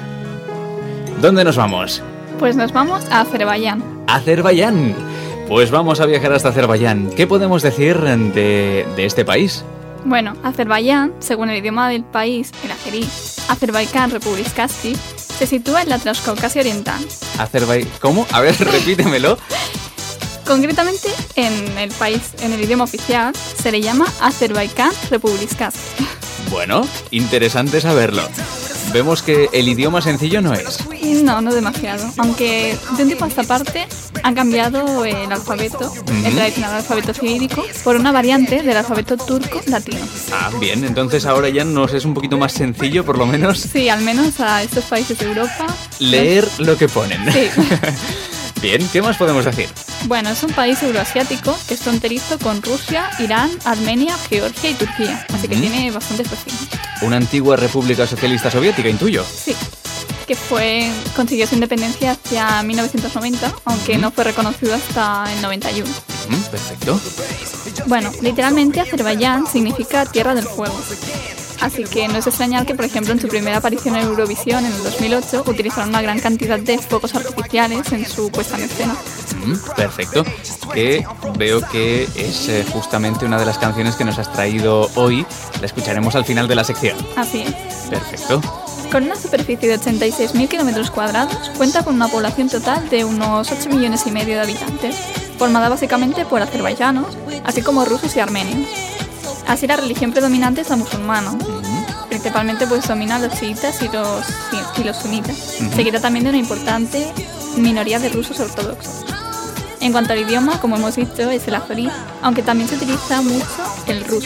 ¿Dónde nos vamos? Pues nos vamos a Azerbaiyán. Azerbaiyán. Pues vamos a viajar hasta Azerbaiyán. ¿Qué podemos decir de, de este país? Bueno, Azerbaiyán, según el idioma del país, el azerí, Azerbaiyán Republikasky, se sitúa en la Transcaucasia Oriental. Azerbay... ¿Cómo? A ver, repítemelo. Concretamente, en el país, en el idioma oficial, se le llama Azerbaiyán Republikasky. Bueno, interesante saberlo. Vemos que el idioma sencillo no es. No, no demasiado. Aunque de un tiempo a esta parte han cambiado el alfabeto, uh-huh. el tradicional alfabeto cirílico, por una variante del alfabeto turco latino. Ah, bien. Entonces ahora ya nos es un poquito más sencillo, por lo menos. Sí, al menos a estos países de Europa. Leer es... lo que ponen. Sí. Bien, ¿qué más podemos decir? Bueno, es un país euroasiático que es fronterizo con Rusia, Irán, Armenia, Georgia y Turquía. Así que uh-huh. tiene bastantes vecinos. Una antigua república socialista soviética, intuyo. Sí, que fue consiguió su independencia hacia mil novecientos noventa, aunque uh-huh. no fue reconocido hasta el noventa y uno. Uh-huh. Perfecto. Bueno, literalmente Azerbaiyán significa tierra del fuego. Así que no es extrañar que, por ejemplo, en su primera aparición en Eurovisión en el dos mil ocho utilizaron una gran cantidad de fuegos artificiales en su puesta en escena. Mm, perfecto. Que veo que es eh, justamente una de las canciones que nos has traído hoy. La escucharemos al final de la sección. Así es. Perfecto. Con una superficie de ochenta y seis mil kilómetros cuadrados, cuenta con una población total de unos ocho millones y medio de habitantes, formada básicamente por azerbaiyanos, así como rusos y armenios. Así la religión predominante es la musulmana. Uh-huh. Principalmente pues dominan los chiitas y los, y los sunitas, uh-huh. seguida también de una importante minoría de rusos ortodoxos. En cuanto al idioma, como hemos dicho, es el azerí, aunque también se utiliza mucho el ruso.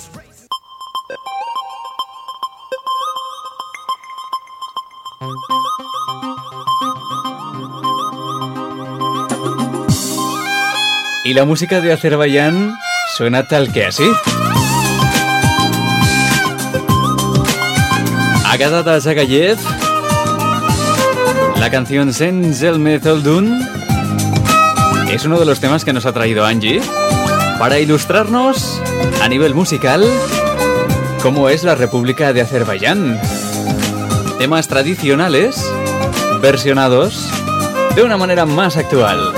Y la música de Azerbaiyán suena tal que así. Agata Zagayev, la canción Sen Zelme Toldun, es uno de los temas que nos ha traído Angie para ilustrarnos a nivel musical cómo es la República de Azerbaiyán. Temas tradicionales versionados de una manera más actual.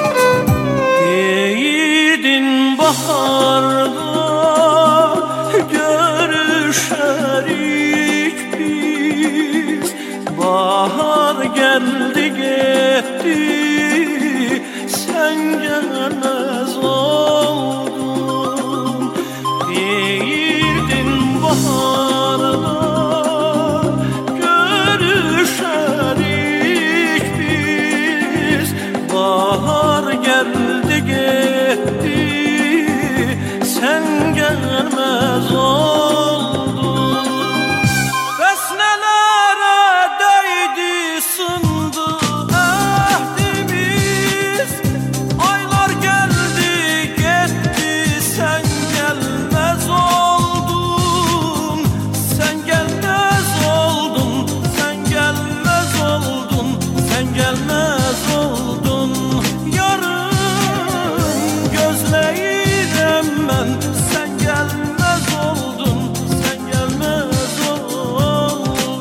Bahar geldi gitti, sen gelmez oldun. Değildin baharda, görüşerik biz. Bahar geldi gitti, sen gelmez oldun. Vesnelere değdi sındı ahdimiz. Aylar geldi gitti, sen gelmez oldun. Sen gelmez oldun, sen gelmez oldun, sen gelmez oldun. Yarın gözleyirem ben, sen gelmez oldun, sen gelmez oldun.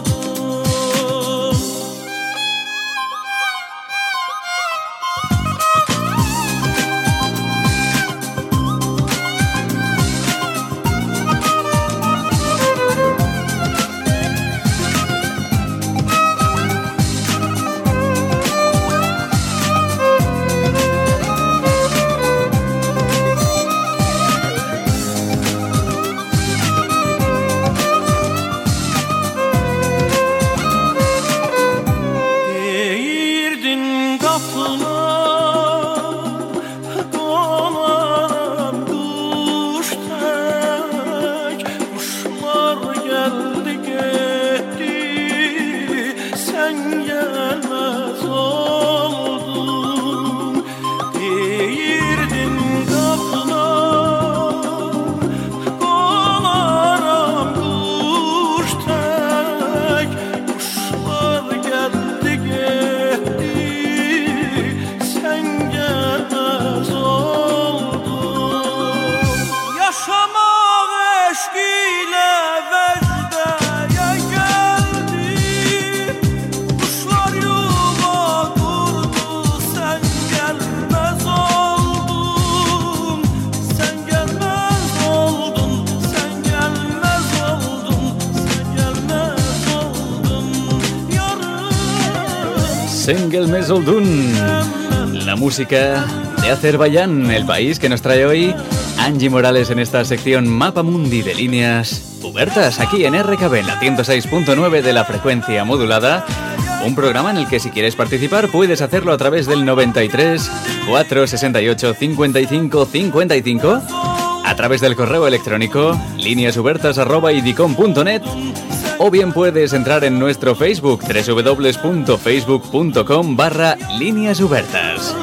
Sengel Mesoldun. La música de Azerbaiyán, el país que nos trae hoy Angie Morales en esta sección Mapa Mundi de líneas Ubertas, aquí en R K B, en la ciento seis punto nueve de la frecuencia modulada. Un programa en el que si quieres participar puedes hacerlo a través del noventa y tres, cuatrocientos sesenta y ocho, cincuenta y cinco cincuenta y cinco, a través del correo electrónico líneasubertas arroba idicom punto net, o bien puedes entrar en nuestro Facebook www.facebook.com barra líneasubertas.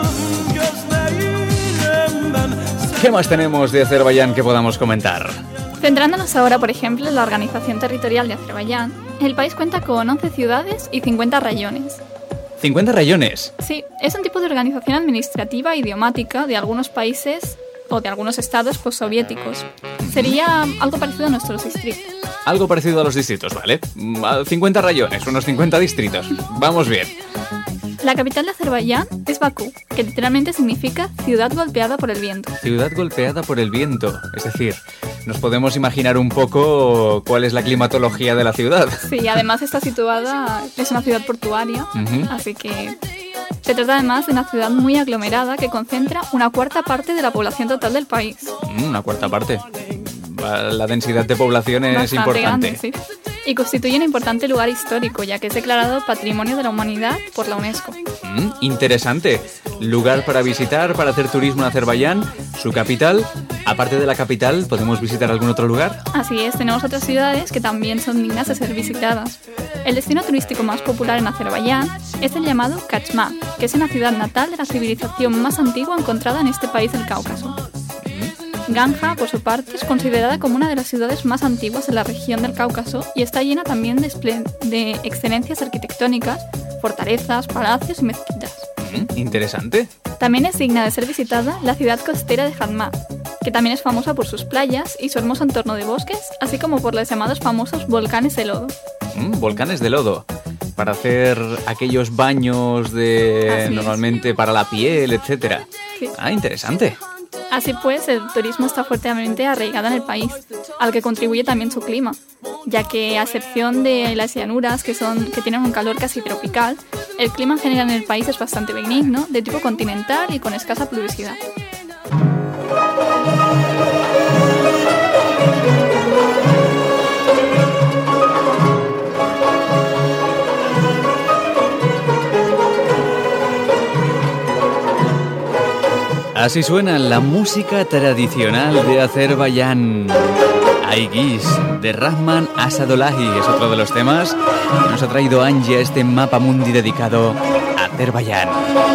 ¿Qué más tenemos de Azerbaiyán que podamos comentar? Centrándonos ahora, por ejemplo, en la organización territorial de Azerbaiyán, el país cuenta con once ciudades y cincuenta rayones. ¿cincuenta rayones? Sí, es un tipo de organización administrativa idiomática de algunos países o de algunos estados postsoviéticos. Sería algo parecido a nuestros distritos. Algo parecido a los distritos, ¿vale? cincuenta rayones, unos cincuenta distritos. Vamos bien. La capital de Azerbaiyán es Bakú, que literalmente significa ciudad golpeada por el viento. Ciudad golpeada por el viento. Es decir, nos podemos imaginar un poco cuál es la climatología de la ciudad. Sí, además está situada, es una ciudad portuaria, uh-huh. Así que se trata además de una ciudad muy aglomerada que concentra una cuarta parte de la población total del país. Mm, una cuarta parte. La densidad de población es bastante importante. Grande, sí. Y constituye un importante lugar histórico, ya que es declarado Patrimonio de la Humanidad por la UNESCO. Mm, interesante. Lugar para visitar, para hacer turismo en Azerbaiyán, su capital. Aparte de la capital, ¿podemos visitar algún otro lugar? Así es, tenemos otras ciudades que también son dignas de ser visitadas. El destino turístico más popular en Azerbaiyán es el llamado Kachma, que es una ciudad natal de la civilización más antigua encontrada en este país del Cáucaso. Ganja, por su parte, es considerada como una de las ciudades más antiguas de la región del Cáucaso y está llena también de, esplen- de excelencias arquitectónicas, fortalezas, palacios y mezquitas. Mm, interesante. También es digna de ser visitada la ciudad costera de Hadmat, que también es famosa por sus playas y su hermoso entorno de bosques, así como por los llamados famosos volcanes de lodo. Mm, volcanes de lodo. Para hacer aquellos baños de Así normalmente es. Para la piel, etcétera. Sí. Ah, interesante. Así pues, el turismo está fuertemente arraigado en el país, al que contribuye también su clima, ya que a excepción de las llanuras, que, son, que tienen un calor casi tropical, el clima en general en el país es bastante benigno, de tipo continental y con escasa pluviosidad. Así suena la música tradicional de Azerbaiyán. Aigis, de Rahman Asadolahi, es otro de los temas que nos ha traído Angie a este mapa mundi dedicado a Azerbaiyán.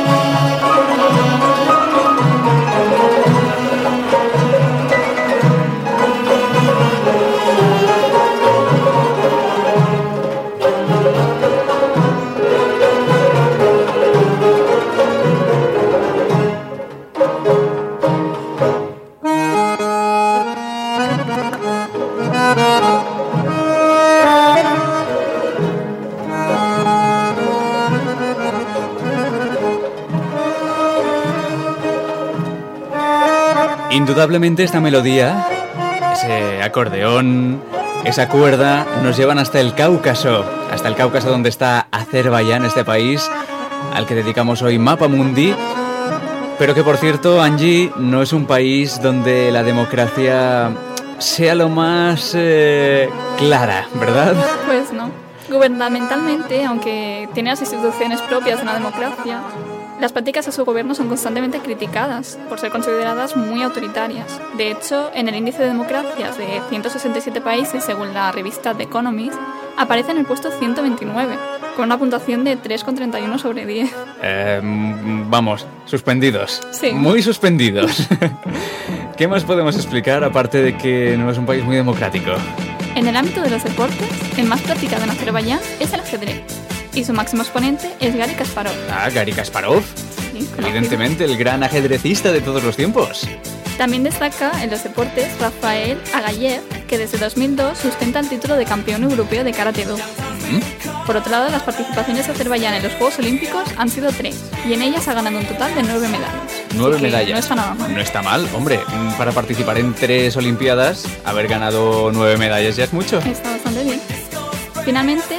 Indudablemente esta melodía, ese acordeón, esa cuerda, nos llevan hasta el Cáucaso, hasta el Cáucaso donde está Azerbaiyán, este país al que dedicamos hoy Mapa Mundi, pero que por cierto, Angie, no es un país donde la democracia sea lo más eh, clara, ¿verdad? Pues no. Gubernamentalmente, aunque tiene las instituciones propias de una democracia, las prácticas de su gobierno son constantemente criticadas por ser consideradas muy autoritarias. De hecho, en el índice de democracias de ciento sesenta y siete países, según la revista The Economist, aparece en el puesto ciento veintinueve, con una puntuación de tres coma treinta y uno sobre diez. Eh, vamos, suspendidos. Sí. Muy suspendidos. ¿Qué más podemos explicar aparte de que no es un país muy democrático? En el ámbito de los deportes, el más practicado en Azerbaiyán es el ajedrez. Y su máximo exponente es Garry Kasparov. Ah, Garry Kasparov. Sí, evidentemente, el gran ajedrecista de todos los tiempos. También destaca en los deportes Rafael Agayev, que desde dos mil dos sustenta el título de campeón europeo de Karate-Do. ¿Mm? Por otro lado, las participaciones de Azerbaiyán en los Juegos Olímpicos han sido tres, y en ellas ha ganado un total de nueve medallas. Nueve Así que medallas. No está nada mal. No está mal, hombre. Para participar en tres Olimpiadas, haber ganado nueve medallas ya es mucho. Está bastante bien. Finalmente,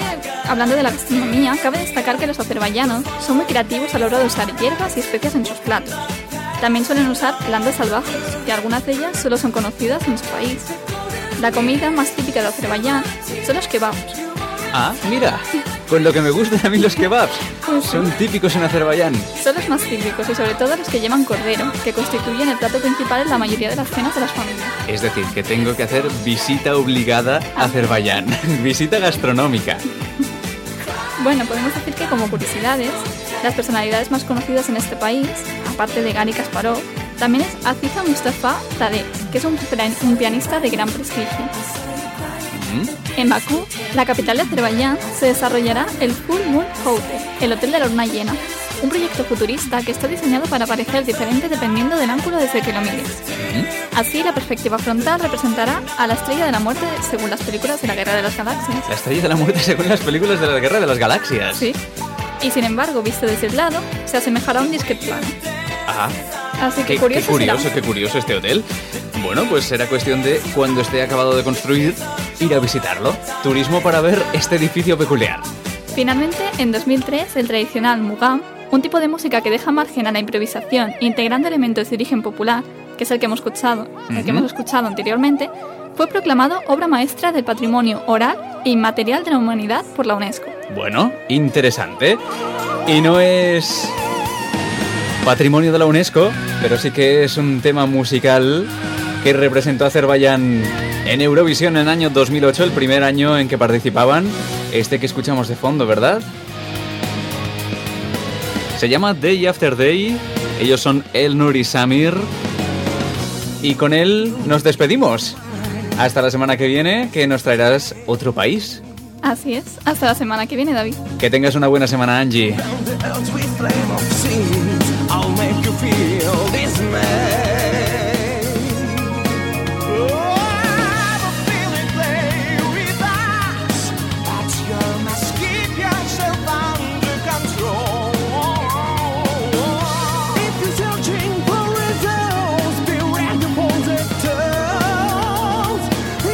hablando de la gastronomía, cabe destacar que los azerbaiyanos son muy creativos a la hora de usar hierbas y especias en sus platos. También suelen usar plantas salvajes, y algunas de ellas solo son conocidas en su país. La comida más típica de Azerbaiyán son los kebabs. Ah, mira, con lo que me gustan a mí los kebabs. Pues sí. Son típicos en Azerbaiyán. Son los más típicos y sobre todo los que llevan cordero, que constituyen el plato principal en la mayoría de las cenas de las familias. Es decir, que tengo que hacer visita obligada a Azerbaiyán. Visita gastronómica. Bueno, podemos decir que como curiosidades, las personalidades más conocidas en este país, aparte de Gary Kasparov, también es Aziza Mustafa Zadeh, que es un, un pianista de gran prestigio. ¿Mm? En Bakú, la capital de Azerbaiyán, se desarrollará el Full Moon Hotel, el Hotel de la Luna Llena, un proyecto futurista que está diseñado para parecer diferente dependiendo del ángulo desde que lo mires. ¿Mm? Así, la perspectiva frontal representará a la Estrella de la Muerte según las películas de la Guerra de las Galaxias. La Estrella de la Muerte según las películas de la Guerra de las Galaxias. Sí. Y sin embargo, visto desde el lado, se asemejará a un disquete plano. Ajá. Así que qué, curioso, qué curioso, será. qué curioso este hotel. Bueno, pues será cuestión de, cuando esté acabado de construir, ir a visitarlo. Turismo para ver este edificio peculiar. Finalmente, en dos mil tres, el tradicional mugam, un tipo de música que deja margen a la improvisación, integrando elementos de origen popular, que es el que hemos escuchado, el que Uh-huh. hemos escuchado anteriormente, fue proclamado obra maestra del patrimonio oral e inmaterial de la humanidad por la UNESCO. Bueno, interesante. Y no es patrimonio de la UNESCO, pero sí que es un tema musical que representó a Azerbaiyán en Eurovisión en el año dos mil ocho, el primer año en que participaban. Este que escuchamos de fondo, ¿verdad? Se llama Day After Day. Ellos son El Nur y Samir. Y con él nos despedimos. Hasta la semana que viene, que nos traerás otro país. Así es. Hasta la semana que viene, David. Que tengas una buena semana, Angie. I'll make you feel this man. Oh, I have a feeling play with us, but you must keep yourself under control. If you're searching for results, be ready for the tools.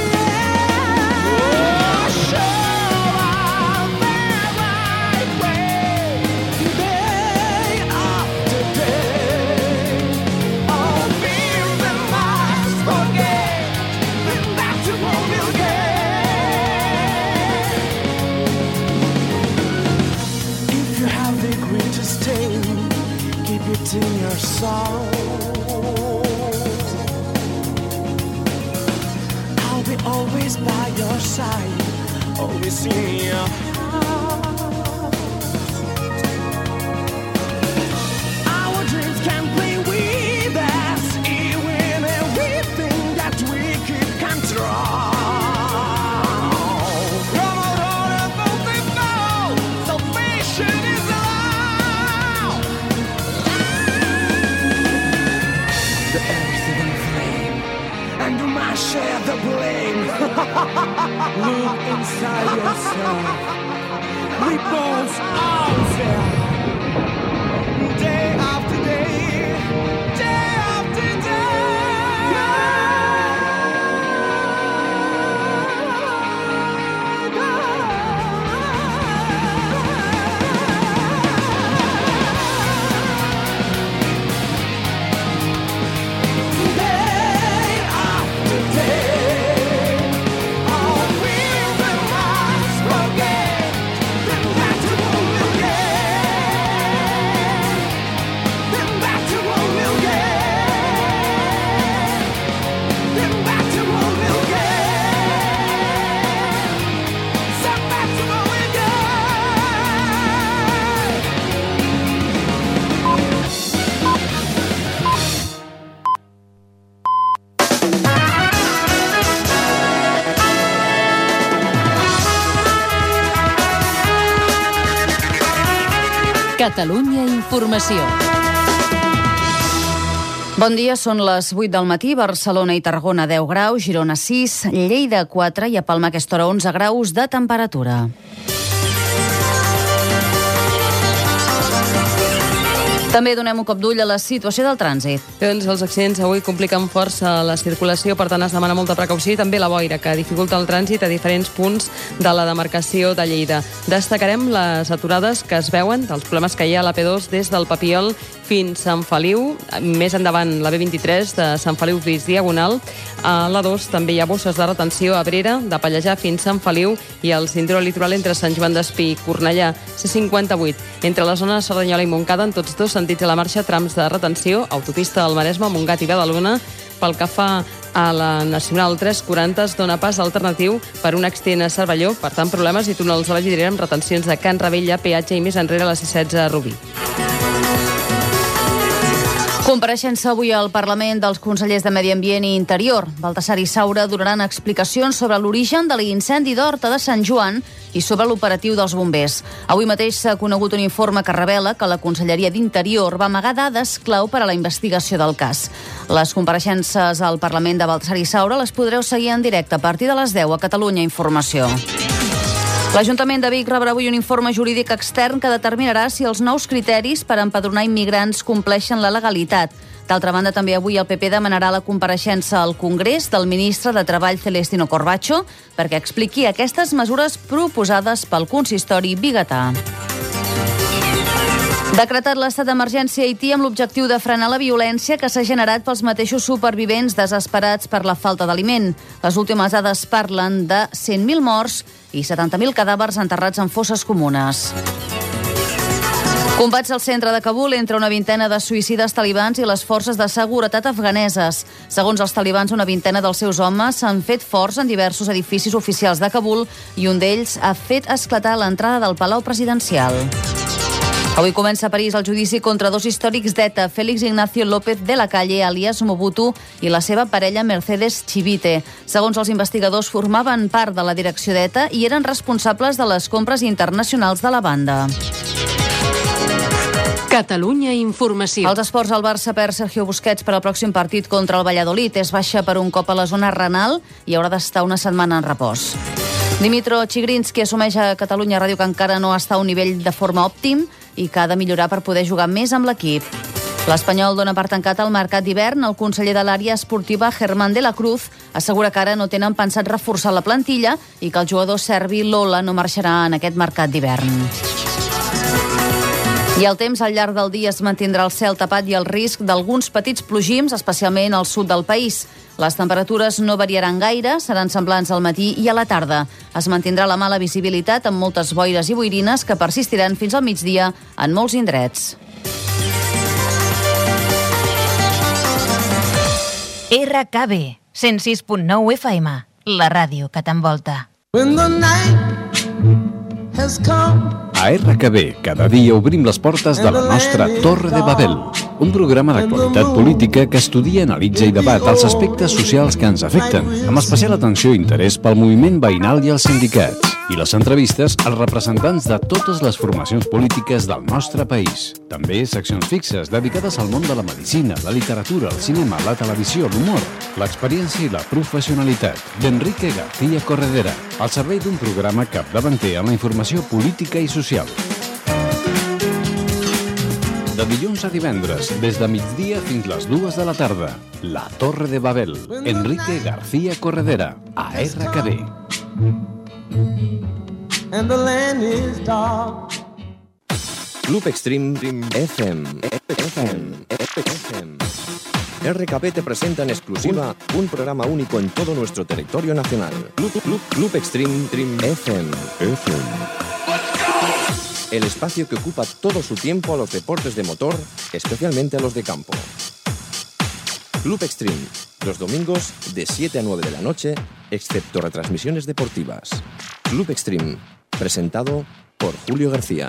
Yeah, show up the right way. Day after day, all fear we must forget, and that's what we'll get. If you have the greatest stain, keep it in your soul. I'll be always by your side, always in your heart. Our dreams can play with us, even everything that we keep control. Come on, and don't be bold, salvation is allowed. The earth is on flame, and you must share the blame. Look inside yourself, we both are there. Day after day, day after day after day, all we must forget, then that's what we'll get. Then back to what we'll get. Then back to what we'll get. Then back to what we'll get. Catalunya Informació. Bon dia, són les vuit del matí, Barcelona i Tarragona deu graus, Girona sis, Lleida quatre i a Palma a aquesta hora onze graus de temperatura. També donem un cop d'ull a la situació del trànsit. Doncs els accidents avui compliquen força la circulació, per tant es demana molta precaució i també la boira, que dificulta el trànsit a diferents punts de la demarcació de Lleida. Destacarem les aturades que es veuen dels problemes que hi ha a la P dos des del Papiol fins a Sant Feliu, més endavant la B vint-i-tres de Sant Feliu fins Diagonal. A la dos també hi ha bosses de retenció a Abrera, de Pallejà fins Sant Feliu, i al cinturó litoral entre Sant Joan d'Espí i Cornellà. C cinquanta-vuit, entre la zona de Cerdanyola i Montcada, en tots dos sentits a la marxa, trams de retenció, autopista del Maresme, Montgat i Badalona. Pel que fa a la Nacional tres quaranta es dona pas alternatiu per un extent a Cervelló, per tant problemes i túnels de la Vidriera amb retencions de Can Ravella, peatge i més enrere a la C setze a Rubí. Compareixença avui al Parlament dels consellers de Medi Ambient i Interior. Baltasar i Saura donaran explicacions sobre l'origen de l'incendi d'Horta de Sant Joan i sobre l'operatiu dels bombers. Avui mateix s'ha conegut un informe que revela que la Conselleria d'Interior va amagar dades clau per a la investigació del cas. Les compareixences al Parlament de Baltasar i Saura les podreu seguir en directe a partir de les deu a Catalunya Informació. L'Ajuntament de Vic rebrà avui un informe jurídic extern que determinarà si els nous criteris per empadronar immigrants compleixen la legalitat. D'altra banda, també avui el P P demanarà la compareixença al Congrés del ministre de Treball Celestino Corbacho perquè expliqui aquestes mesures proposades pel consistori biguetà. Decretat l'estat d'emergència a Haití amb l'objectiu de frenar la violència que s'ha generat pels mateixos supervivents desesperats per la falta d'aliment. Les últimes dades parlen de cent mil morts i setanta mil cadàvers enterrats en fosses comunes. Combats al centre de Kabul entre una vintena de suïcides talibans i les forces de seguretat afganeses. Segons els talibans, una vintena dels seus homes s'han fet forts en diversos edificis oficials de Kabul i un d'ells ha fet esclatar l'entrada del Palau Presidencial. Avui comença a París el judici contra dos històrics d'ETA, Félix Ignacio López de la Calle, alias Mobutu, i la seva parella Mercedes Chivite. Segons els investigadors, formaven part de la direcció d'ETA i eren responsables de les compres internacionals de la banda. Catalunya Informació. Als esports, el Barça perd Sergio Busquets per al pròxim partit contra el Valladolid. És baixa per un cop a la zona renal i haurà d'estar una setmana en repòs. Dimitro Chigrinsky assumeix a Catalunya Ràdio que encara no està a un nivell de forma òptim i que ha de millorar per poder jugar més amb l'equip. L'Espanyol dona per tancat el mercat d'hivern. El conseller de l'àrea esportiva, Germán de la Cruz, assegura que ara no tenen pensat reforçar la plantilla i que el jugador serbi Lola no marxarà en aquest mercat d'hivern. I el temps al llarg del dia es mantindrà el cel tapat i el risc d'alguns petits plogims, especialment al sud del país. Les temperatures no variaran gaire, seran semblants al matí i a la tarda. Es mantindrà la mala visibilitat amb moltes boires i boirines que persistiran fins al migdia en molts indrets. R K B, cent sis punt nou F M, la ràdio que t'envolta. When the night has come. A R K B, cada dia obrim les portes de la nostra Torre de Babel, un programa d'actualitat política que estudia, analitza i debat els aspectes socials que ens afecten, amb especial atenció i interès pel moviment veïnal i els sindicats, i les entrevistes als representants de totes les formacions polítiques del nostre país. També seccions fixes dedicades al món de la medicina, la literatura, el cinema, la televisió, l'humor, l'experiència i la professionalitat, d'Enrique García Corredera, al servei d'un programa capdavanter en la informació política i social. De dilluns a divendres, des de migdia fins les dues de la tarda, la Torre de Babel, Enrique García Corredera, a R K B. And the land is dark. Club Extreme F M. F M. F M. R K B te presenta en exclusiva un programa único en todo nuestro territorio nacional. Club, Club, Club Extreme F M. F M. El espacio que ocupa todo su tiempo a los deportes de motor, especialmente a los de campo. Club Extreme, los domingos de siete a nueve de la noche, excepto retransmisiones deportivas. Club Extreme, presentado por Julio García.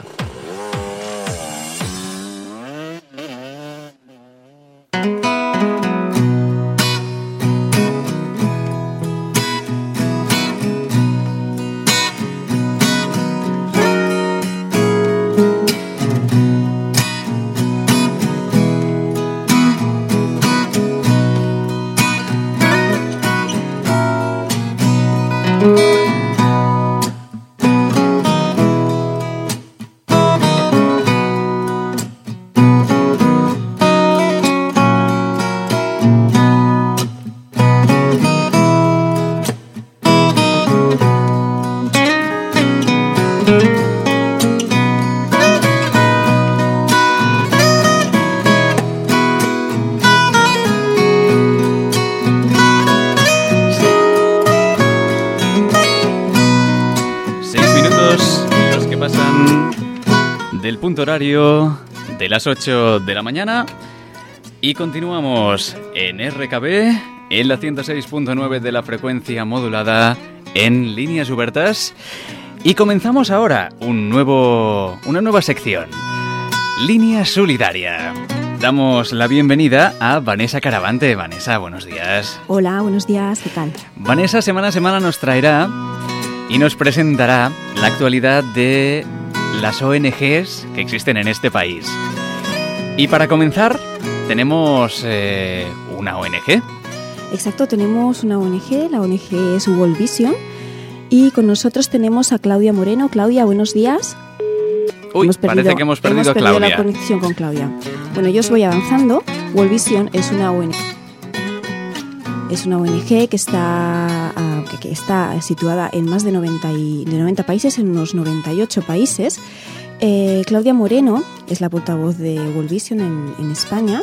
del punto horario de las ocho de la mañana y continuamos en R K B, en la ciento seis punto nueve de la frecuencia modulada en Líneas Obertas. Y comenzamos ahora un nuevo, una nueva sección, Línea Solidaria. Damos la bienvenida a Vanessa Caravante. Vanessa, buenos días. Hola, buenos días, ¿qué tal? Vanessa semana a semana nos traerá y nos presentará la actualidad de las O N Ges que existen en este país. Y para comenzar, tenemos eh, una O N Ge. Exacto, tenemos una O N Ge, la O N Ge es World Vision. Y con nosotros tenemos a Claudia Moreno. Claudia, buenos días. Uy, hemos perdido, parece que hemos perdido, hemos a perdido Claudia. la conexión con Claudia. Bueno, yo os voy avanzando. World Vision es una O N Ge. Es una O N Ge que está, uh, que, que está situada en más de noventa, y, de noventa países, en unos noventa y ocho países. Eh, Claudia Moreno es la portavoz de World Vision en, en España.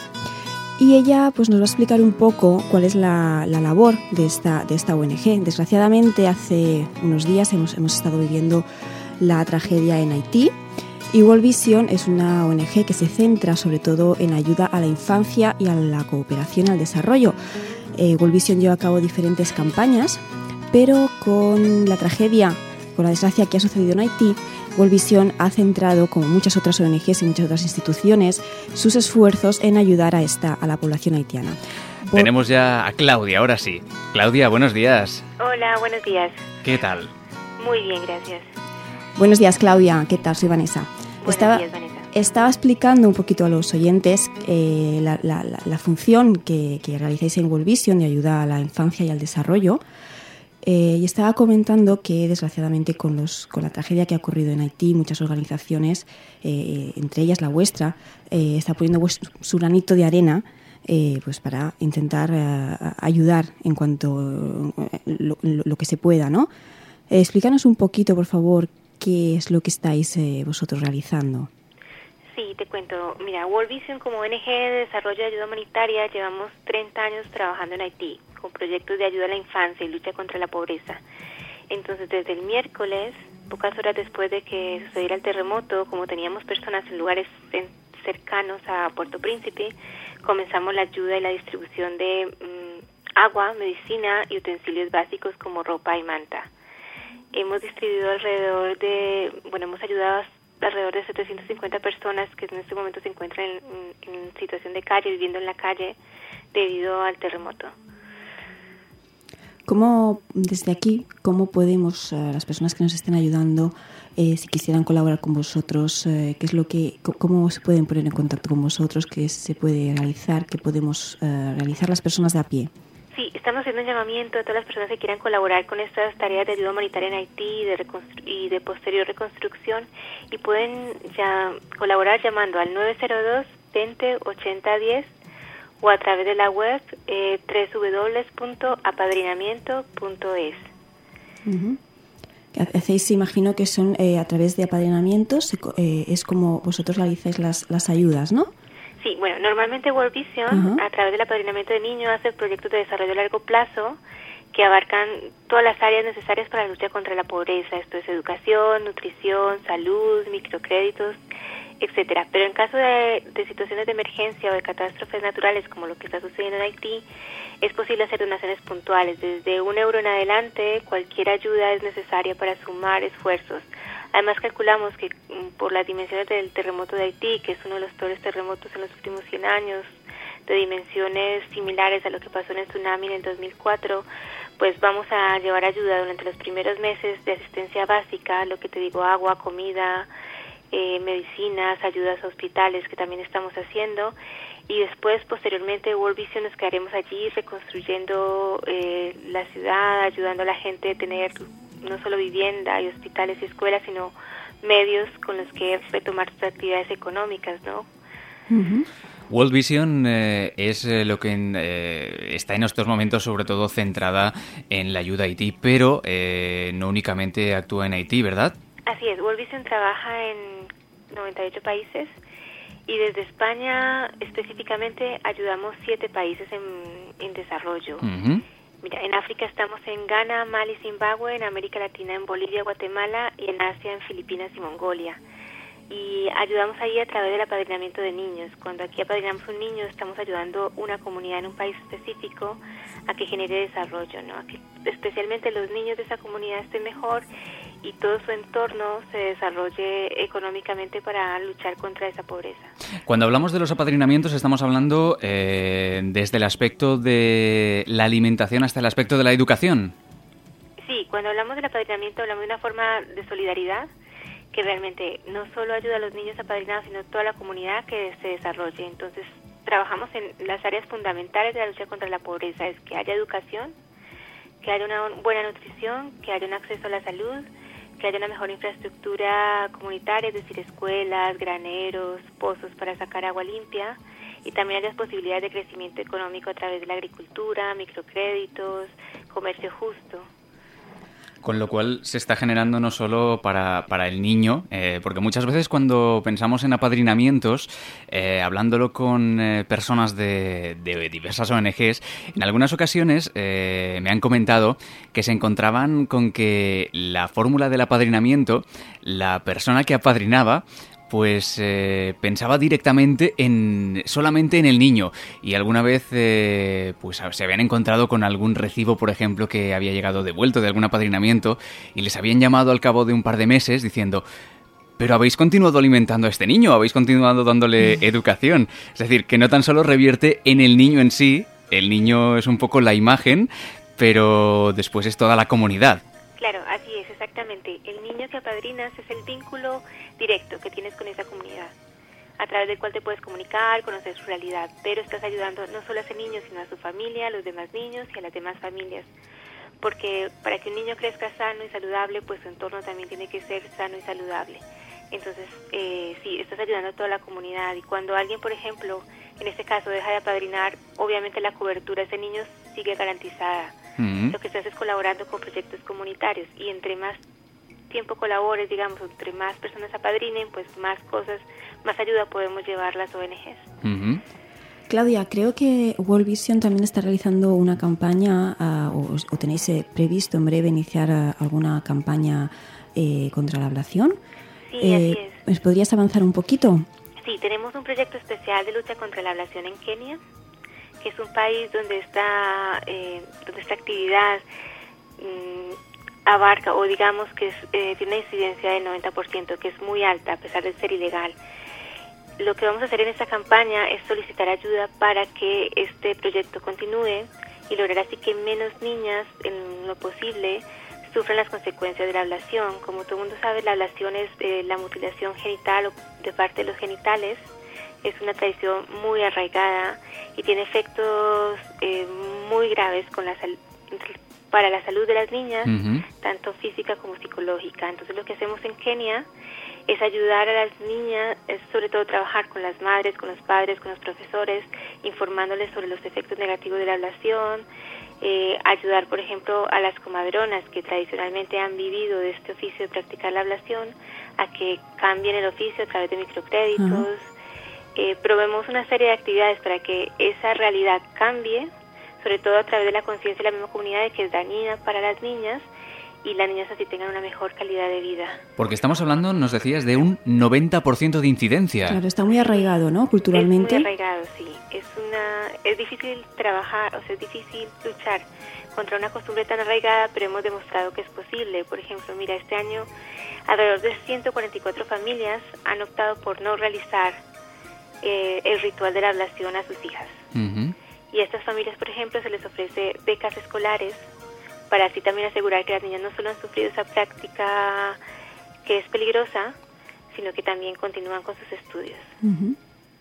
Y ella pues, nos va a explicar un poco cuál es la, la labor de esta, de esta O N Ge. Desgraciadamente, hace unos días hemos, hemos estado viviendo la tragedia en Haití. Y World Vision es una O N Ge que se centra sobre todo en ayuda a la infancia y a la cooperación al desarrollo. Eh, World Vision lleva a cabo diferentes campañas, pero con la tragedia, con la desgracia que ha sucedido en Haití, World Vision ha centrado, como muchas otras O N Ges y muchas otras instituciones, sus esfuerzos en ayudar a, esta, a la población haitiana. Por... Tenemos ya a Claudia, ahora sí. Claudia, buenos días. Hola, buenos días. ¿Qué tal? Muy bien, gracias. Buenos días, Claudia. ¿Qué tal? Soy Vanessa. Buenos estaba, días, Vanessa. Estaba explicando un poquito a los oyentes eh, la, la, la, la función que, que realizáis en World Vision de ayuda a la infancia y al desarrollo. Eh, y estaba comentando que, desgraciadamente, con, los, con la tragedia que ha ocurrido en Haití, muchas organizaciones, eh, entre ellas la vuestra, eh, está poniendo vuestro, su granito de arena eh, pues para intentar eh, ayudar en cuanto eh, lo, lo que se pueda, ¿no? Eh, explícanos un poquito, por favor, qué es lo que estáis eh, vosotros realizando. Sí, te cuento. Mira, World Vision como O N Ge de desarrollo y ayuda humanitaria llevamos treinta años trabajando en Haití con proyectos de ayuda a la infancia y lucha contra la pobreza. Entonces, desde el miércoles, pocas horas después de que sucediera el terremoto, como teníamos personas en lugares en, cercanos a Puerto Príncipe, comenzamos la ayuda y la distribución de mmm, agua, medicina y utensilios básicos como ropa y manta. Hemos distribuido alrededor de, bueno, hemos ayudado a alrededor de setecientas cincuenta personas que en este momento se encuentran en, en, en situación de calle, viviendo en la calle debido al terremoto. ¿Cómo, desde aquí, cómo podemos, uh, las personas que nos estén ayudando, eh, si quisieran colaborar con vosotros, eh, qué es lo que, cómo se pueden poner en contacto con vosotros, qué se puede realizar, qué podemos uh, realizar las personas de a pie? Sí, estamos haciendo un llamamiento a todas las personas que quieran colaborar con estas tareas de ayuda humanitaria en Haití y de, reconstru- y de posterior reconstrucción, y pueden ya colaborar llamando al nueve cero dos, veinte, ochenta, diez o a través de la web eh, doble u doble u doble u punto apadrinamiento punto es. Uh-huh. Hacéis, imagino que son eh, a través de apadrinamientos, eh, es como vosotros realizáis las, las ayudas, ¿no? Sí, bueno, normalmente World Vision, uh-huh. a través del apadrinamiento de niños, hace proyectos de desarrollo a largo plazo que abarcan todas las áreas necesarias para la lucha contra la pobreza. Esto es educación, nutrición, salud, microcréditos, etcétera. Pero en caso de, de situaciones de emergencia o de catástrofes naturales, como lo que está sucediendo en Haití, es posible hacer donaciones puntuales. Desde un euro en adelante, cualquier ayuda es necesaria para sumar esfuerzos. Además, calculamos que por las dimensiones del terremoto de Haití, que es uno de los peores terremotos en los últimos cien años, de dimensiones similares a lo que pasó en el tsunami en el dos mil cuatro, pues vamos a llevar ayuda durante los primeros meses de asistencia básica, lo que te digo, agua, comida, eh, medicinas, ayudas a hospitales, que también estamos haciendo, y después, posteriormente, World Vision nos quedaremos allí reconstruyendo eh, la ciudad, ayudando a la gente a tener no solo vivienda y hospitales y escuelas, sino medios con los que retomar sus actividades económicas, ¿no? Uh-huh. World Vision eh, es eh, lo que en, eh, está en estos momentos sobre todo centrada en la ayuda a Haití, pero eh, no únicamente actúa en Haití, ¿verdad? Así es, World Vision trabaja en noventa y ocho países y desde España específicamente ayudamos siete países en, en desarrollo. Uh-huh. Mira, en África estamos en Ghana, Mali, Zimbabue, en América Latina en Bolivia, Guatemala y en Asia en Filipinas y Mongolia. y ayudamos ahí a través del apadrinamiento de niños. Cuando aquí apadrinamos un niño, estamos ayudando una comunidad en un país específico a que genere desarrollo, ¿no? A que especialmente los niños de esa comunidad estén mejor y todo su entorno se desarrolle económicamente para luchar contra esa pobreza. Cuando hablamos de los apadrinamientos estamos hablando eh, desde el aspecto de la alimentación hasta el aspecto de la educación. Sí, cuando hablamos del apadrinamiento hablamos de una forma de solidaridad que realmente no solo ayuda a los niños apadrinados, sino a toda la comunidad que se desarrolle. Entonces, trabajamos en las áreas fundamentales de la lucha contra la pobreza, es que haya educación, que haya una buena nutrición, que haya un acceso a la salud, que haya una mejor infraestructura comunitaria, es decir, escuelas, graneros, pozos para sacar agua limpia, y también haya posibilidades de crecimiento económico a través de la agricultura, microcréditos, comercio justo. Con lo cual se está generando no solo para, para el niño, eh, porque muchas veces cuando pensamos en apadrinamientos, eh, hablándolo con eh, personas de, de diversas O N Ges, en algunas ocasiones eh, me han comentado que se encontraban con que la fórmula del apadrinamiento, la persona que apadrinaba, pues eh, pensaba directamente en solamente en el niño y alguna vez eh, pues se habían encontrado con algún recibo, por ejemplo, que había llegado devuelto de algún apadrinamiento y les habían llamado al cabo de un par de meses diciendo: pero habéis continuado alimentando a este niño, habéis continuado dándole educación. Es decir, que no tan solo revierte en el niño en sí, el niño es un poco la imagen, pero después es toda la comunidad. Claro, así es, exactamente. El niño que apadrinas es el vínculo directo que tienes con esa comunidad, a través del cual te puedes comunicar, conocer su realidad, pero estás ayudando no solo a ese niño, sino a su familia, a los demás niños y a las demás familias. Porque para que un niño crezca sano y saludable, pues su entorno también tiene que ser sano y saludable. Entonces, eh, sí, estás ayudando a toda la comunidad. Y cuando alguien, por ejemplo, en este caso deja de apadrinar, obviamente la cobertura de ese niño sigue garantizada. Lo que estás es colaborando con proyectos comunitarios y entre más tiempo colabores, digamos, entre más personas apadrinen, pues más cosas, más ayuda podemos llevar las O N Ges. Uh-huh. Claudia, creo que World Vision también está realizando una campaña uh, o, o tenéis eh, previsto en breve iniciar uh, alguna campaña eh, contra la ablación. Sí, eh, así es. ¿Me podrías avanzar un poquito? Sí, tenemos un proyecto especial de lucha contra la ablación en Kenia, que es un país donde esta, eh, donde esta actividad mmm, abarca, o digamos que es, eh, tiene una incidencia del noventa por ciento, que es muy alta a pesar de ser ilegal. Lo que vamos a hacer en esta campaña es solicitar ayuda para que este proyecto continúe y lograr así que menos niñas, en lo posible, sufran las consecuencias de la ablación. Como todo el mundo sabe, la ablación es eh, la mutilación genital o de parte de los genitales. Es una tradición muy arraigada y tiene efectos eh, muy graves con la sal- para la salud de las niñas, uh-huh. tanto física como psicológica. Entonces lo que hacemos en Kenia es ayudar a las niñas, es sobre todo trabajar con las madres, con los padres, con los profesores, informándoles sobre los efectos negativos de la ablación, eh, ayudar, por ejemplo, a las comadronas que tradicionalmente han vivido de este oficio de practicar la ablación a que cambien el oficio a través de microcréditos. Uh-huh. Eh, promovemos una serie de actividades para que esa realidad cambie, sobre todo a través de la conciencia de la misma comunidad de que es dañina para las niñas y las niñas así tengan una mejor calidad de vida. Porque estamos hablando, nos decías, de un noventa por ciento de incidencia. Claro, está muy arraigado, ¿no? Culturalmente. Es muy arraigado, sí. Es una, es difícil trabajar, o sea, es difícil luchar contra una costumbre tan arraigada, pero hemos demostrado que es posible. Por ejemplo, mira, este año alrededor de ciento cuarenta y cuatro familias han optado por no realizar eh, el ritual de la ablación a sus hijas. Uh-huh. Y a estas familias, por ejemplo, se les ofrece becas escolares para así también asegurar que las niñas no solo han sufrido esa práctica que es peligrosa, sino que también continúan con sus estudios. Uh-huh.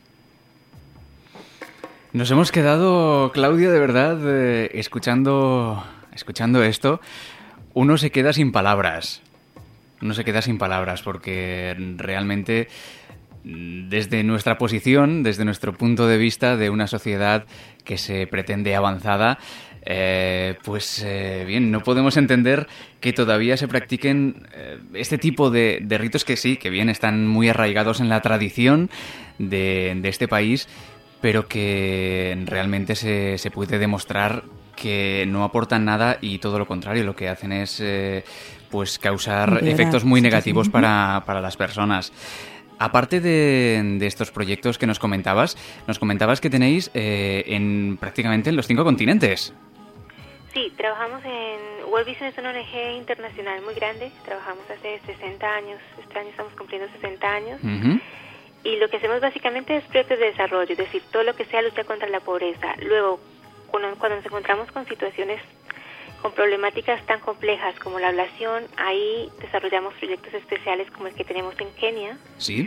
Nos hemos quedado, Claudia, de verdad, eh, escuchando, escuchando esto, uno se queda sin palabras. Uno se queda sin palabras porque realmente desde nuestra posición, desde nuestro punto de vista de una sociedad que se pretende avanzada, eh, pues eh, bien, no podemos entender que todavía se practiquen eh, este tipo de, de ritos que sí, que bien están muy arraigados en la tradición de, de este país, pero que realmente se, se puede demostrar que no aportan nada y todo lo contrario, lo que hacen es eh, pues causar Empeorar, efectos muy negativos para, para las personas. aparte de, de estos proyectos que nos comentabas, nos comentabas que tenéis eh, en prácticamente en los cinco continentes. Sí, trabajamos en... World Vision es una O N G internacional muy grande, trabajamos hace sesenta años, este año estamos cumpliendo sesenta años, Uh-huh. y lo que hacemos básicamente es proyectos de desarrollo, es decir, todo lo que sea lucha contra la pobreza. Luego, cuando, cuando nos encontramos con situaciones, con problemáticas tan complejas como la ablación, ahí desarrollamos proyectos especiales como el que tenemos en Kenia, Sí.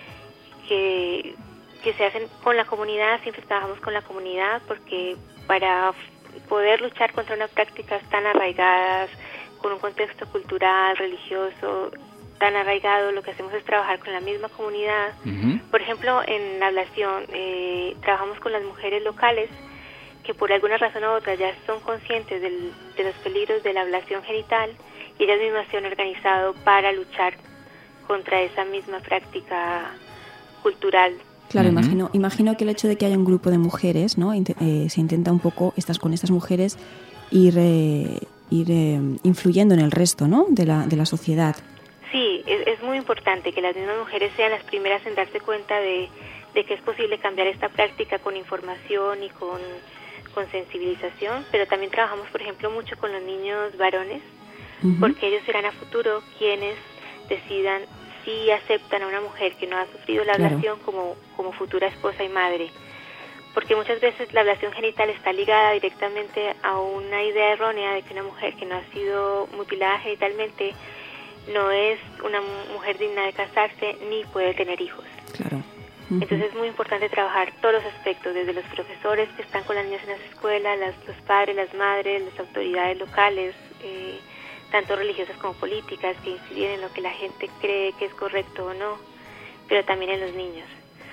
que, que se hacen con la comunidad, siempre trabajamos con la comunidad, porque para poder luchar contra unas prácticas tan arraigadas, con un contexto cultural, religioso, tan arraigado, lo que hacemos es trabajar con la misma comunidad. Uh-huh. Por ejemplo, en la ablación, eh, trabajamos con las mujeres locales que por alguna razón u otra ya son conscientes del, de los peligros de la ablación genital, y ellas mismas se han organizado para luchar contra esa misma práctica cultural. Claro, Ujú. imagino, imagino que el hecho de que haya un grupo de mujeres, ¿no? Int- eh, se intenta un poco estas, con estas mujeres ir, eh, ir eh, influyendo en el resto, ¿no? de, la, de la sociedad. Sí, es, es muy importante que las mismas mujeres sean las primeras en darse cuenta de, de que es posible cambiar esta práctica con información y con, con sensibilización, pero también trabajamos, por ejemplo, mucho con los niños varones, Ujú. porque ellos serán a futuro quienes decidan si aceptan a una mujer que no ha sufrido la Claro. ablación como, como futura esposa y madre. Porque muchas veces la ablación genital está ligada directamente a una idea errónea de que una mujer que no ha sido mutilada genitalmente no es una mu- mujer digna de casarse ni puede tener hijos. Claro. Entonces es muy importante trabajar todos los aspectos, desde los profesores que están con las niñas en las escuelas, las, los padres, las madres, las autoridades locales, eh, tanto religiosas como políticas, que inciden en lo que la gente cree que es correcto o no, pero también en los niños.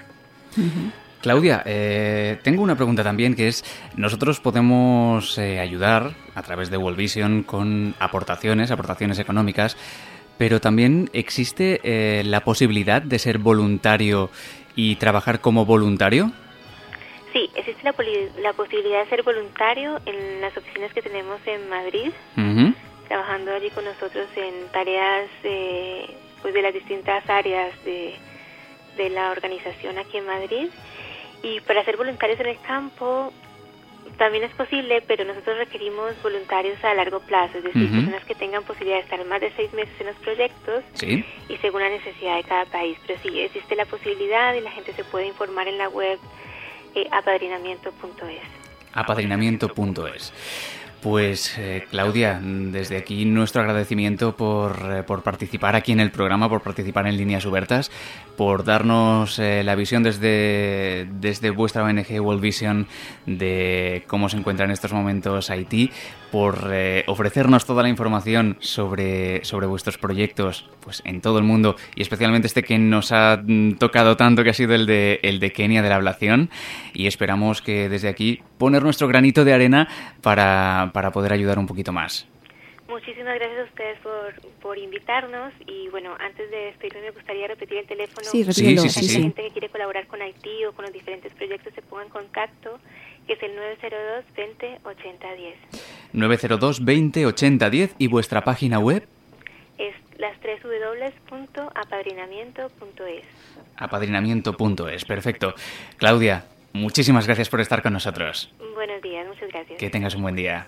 Claudia, eh, tengo una pregunta también, que es, nosotros podemos eh, ayudar a través de World Vision con aportaciones, aportaciones económicas, pero también existe eh, la posibilidad de ser voluntario y trabajar como voluntario. Sí, existe la, poli- la posibilidad de ser voluntario en las oficinas que tenemos en Madrid, Ujú. trabajando allí con nosotros en tareas eh, pues de las distintas áreas de, de la organización aquí en Madrid. Y para ser voluntarios en el campo también es posible, pero nosotros requerimos voluntarios a largo plazo, es decir, Ujú. personas que tengan posibilidad de estar más de seis meses en los proyectos Sí. y según la necesidad de cada país. Pero sí, existe la posibilidad y la gente se puede informar en la web eh, apadrinamiento punto es. apadrinamiento punto es. Pues eh, Claudia, desde aquí nuestro agradecimiento por, eh, por participar aquí en el programa, por participar en Líneas Obertas, por darnos eh, la visión desde, desde vuestra O N G World Vision de cómo se encuentra en estos momentos Haití, por eh, ofrecernos toda la información sobre, sobre vuestros proyectos pues en todo el mundo, y especialmente este que nos ha mm, tocado tanto, que ha sido el de, el de Kenia, de la ablación, y esperamos que desde aquí poner nuestro granito de arena para, para poder ayudar un poquito más. Muchísimas gracias a ustedes por, por invitarnos, y bueno, antes de despedirme me gustaría repetir el teléfono. Sí, repítelo, Sí, sí, sí, para que sí. la gente que quiere colaborar con Haití o con los diferentes proyectos se ponga en contacto, que es el nueve cero dos, veinte, ochenta, diez. nueve cero dos, veinte, ochenta, diez y vuestra página web Es las tres w punto apadrinamiento punto es. apadrinamiento punto es. Perfecto. Claudia, muchísimas gracias por estar con nosotros. Buenos días, muchas gracias. Que tengas un buen día.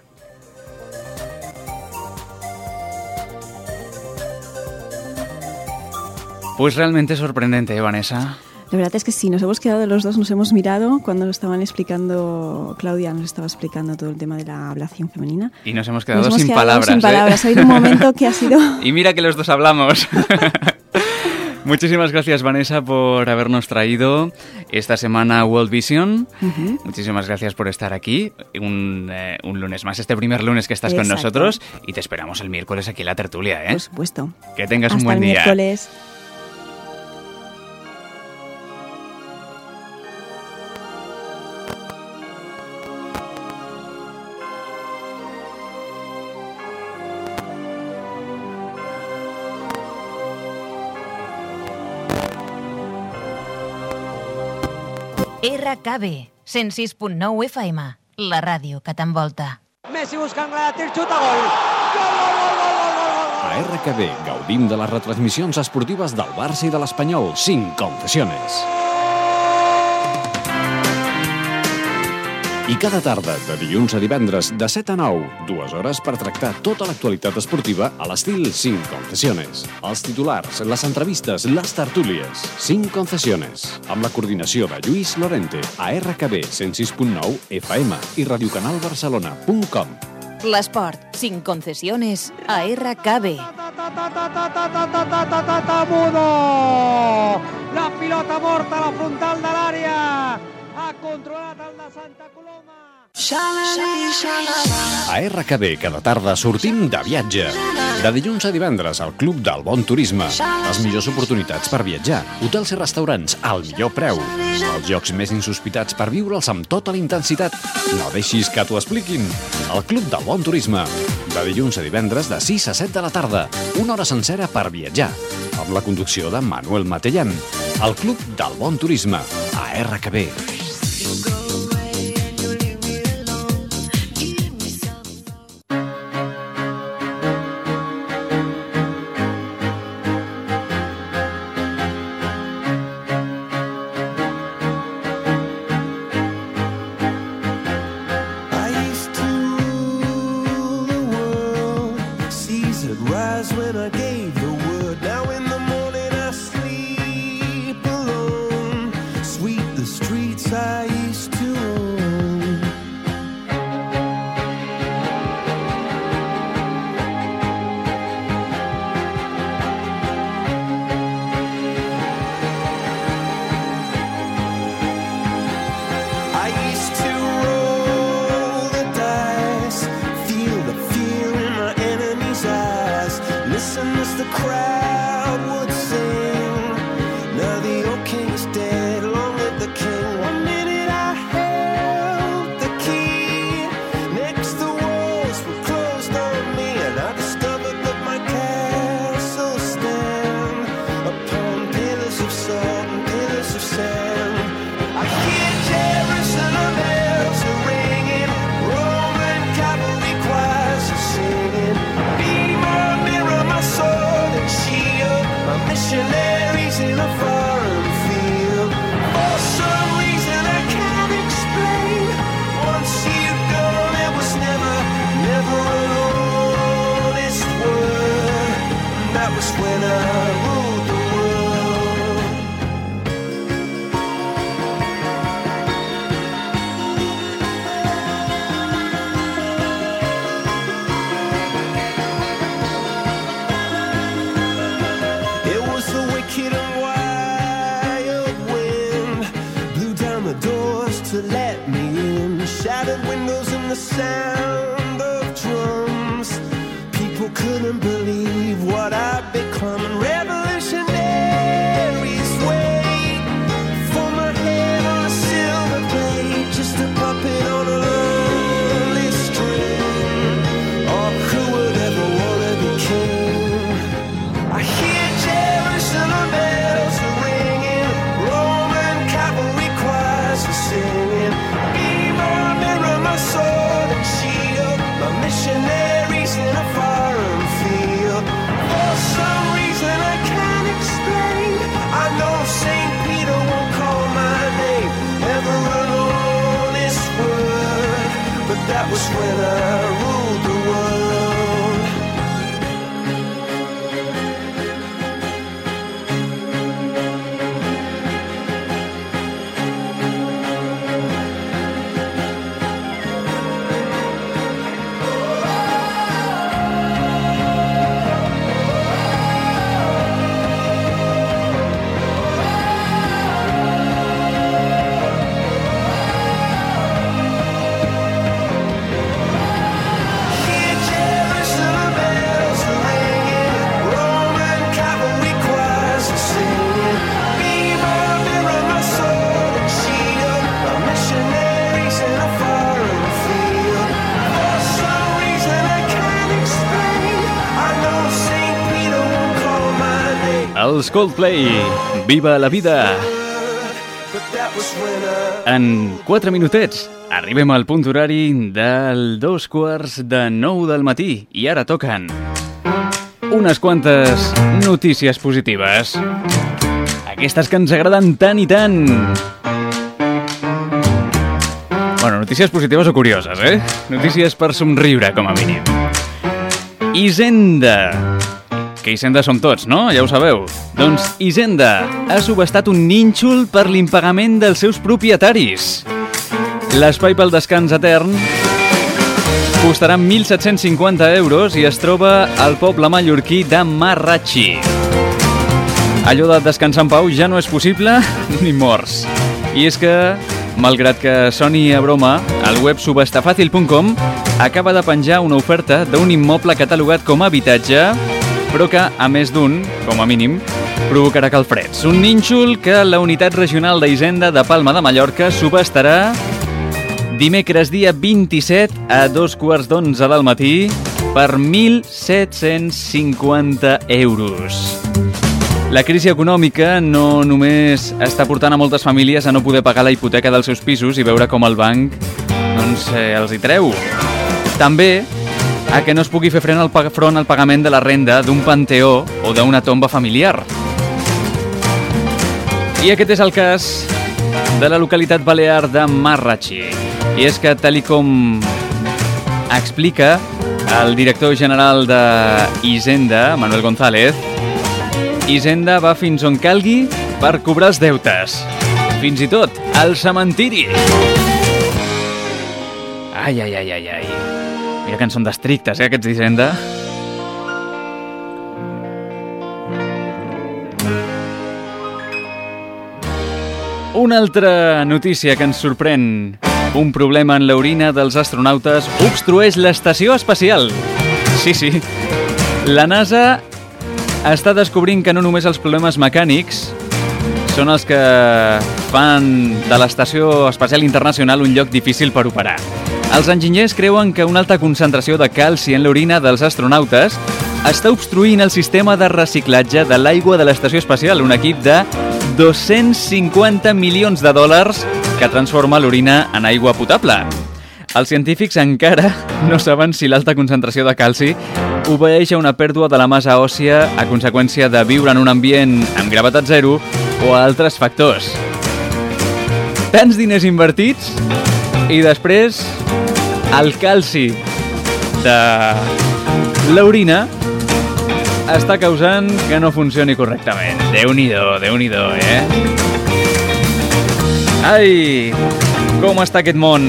Pues realmente sorprendente, ¿eh, Vanessa? La verdad es que sí, nos hemos quedado los dos, nos hemos mirado cuando nos estaban explicando, Claudia nos estaba explicando todo el tema de la ablación femenina. Y nos hemos quedado Nos hemos sin quedado palabras. sin ¿eh? palabras. Ha habido un momento que ha sido... Y mira que los dos hablamos. Muchísimas gracias, Vanessa, por habernos traído esta semana World Vision. Ujú. Muchísimas gracias por estar aquí un, eh, un lunes más, este primer lunes que estás con Exacto. nosotros, y te esperamos el miércoles aquí en la tertulia, ¿eh? Por supuesto. Que tengas Hasta un buen el día. miércoles. R K B, cent sis punt nou F M, la ràdio que t'envolta. Messi buscant la tira, xuta, gol. Gol, gol, gol, gol, gol, gol, gol. A R K B gaudim de les retransmissions esportives del Barça i de l'Espanyol. Cinc Concesiones. I cada tarda, de dilluns a divendres, de set a nou, dues hores per tractar tota l'actualitat esportiva a l'estil Cinc Concesiones. Els titulars, les entrevistes, les tertúlies. Cinc Concesiones, amb la coordinació de Lluís Lorente, a R K B cent sis punt nou F M i radiocanalbarcelona punt com. L'esport, Cinc Concesiones, a R K B. Tamudo! La pilota morta a la frontal de l'àrea. Ha controlat el de Santa Coloma. A R K B cada tarda sortim de viatge. De dilluns a divendres al Club del Bon Turisme. Les millors oportunitats per viatjar. Hotels i restaurants al millor preu. Els llocs més insospitats per viure'ls amb tota la intensitat. No deixis que t'ho expliquin. El Club del Bon Turisme. De dilluns a divendres de sis a set de la tarda. Una hora sencera per viatjar. Amb la conducció de Manuel Matellán. El Club del Bon Turisme. A R K B. Els Coldplay, Viva la vida! En quatre minutets arribem al punt horari del dos quarts de nou del matí i ara toquen unes quantes notícies positives. Aquestes que ens agraden tant i tant. Bueno, notícies positives o curioses, eh? Notícies per somriure, com a mínim. Hisenda. Que Hisenda som tots, no? Ja ho sabeu. Doncs Hisenda ha subestat un nínxol per l'impagament dels seus propietaris. L'espai pel descans etern costarà mil set-cents cinquanta euros i es troba al poble mallorquí de Marratxí. Allò de descansar en pau ja no és possible ni morts. I és que, malgrat que soni a broma, el web subestafàcil punt com acaba de penjar una oferta d'un immoble catalogat com a habitatge, però que, a més d'un, com a mínim, provocarà calfreds. Un nínxol que la unitat regional d'Hisenda de Palma de Mallorca subestarà dimecres dia vint-i-set a dos quarts d'onze del matí per mil set-cents cinquanta euros. La crisi econòmica no només està portant a moltes famílies a no poder pagar la hipoteca dels seus pisos i veure com el banc doncs, eh, els hi treu. També a que no es pugui fer front al, front al pagament de la renda d'un panteó o d'una tomba familiar. I aquest és el cas de la localitat balear de Marratxí. I és que, tal com explica el director general de Hisenda, Manuel González, Hisenda va fins on calgui per cobrar els deutes. Fins i tot al cementiri. Ai, ai, ai, ai, ai. Mira que en són d'estrictes, eh, aquests d'Hisenda. Una altra notícia que ens sorprèn. Un problema en l'orina dels astronautes obstrueix l'estació espacial. Sí, sí. La NASA està descobrint que no només els problemes mecànics són els que fan de l'Estació Espacial Internacional un lloc difícil per operar. Els enginyers creuen que una alta concentració de calci en l'orina dels astronautes està obstruint el sistema de reciclatge de l'aigua de l'estació espacial, un equip de dos-cents cinquanta milions de dòlars que transforma l'orina en aigua potable. Els científics encara no saben si l'alta concentració de calci obeeix a una pèrdua de la massa òssia a conseqüència de viure en un ambient amb gravetat zero o a altres factors. Tants diners invertits i després el calci de l'orina està causant que no funcioni correctament. Déu-n'hi-do, Déu-n'hi-do, eh? Ai, com està aquest món?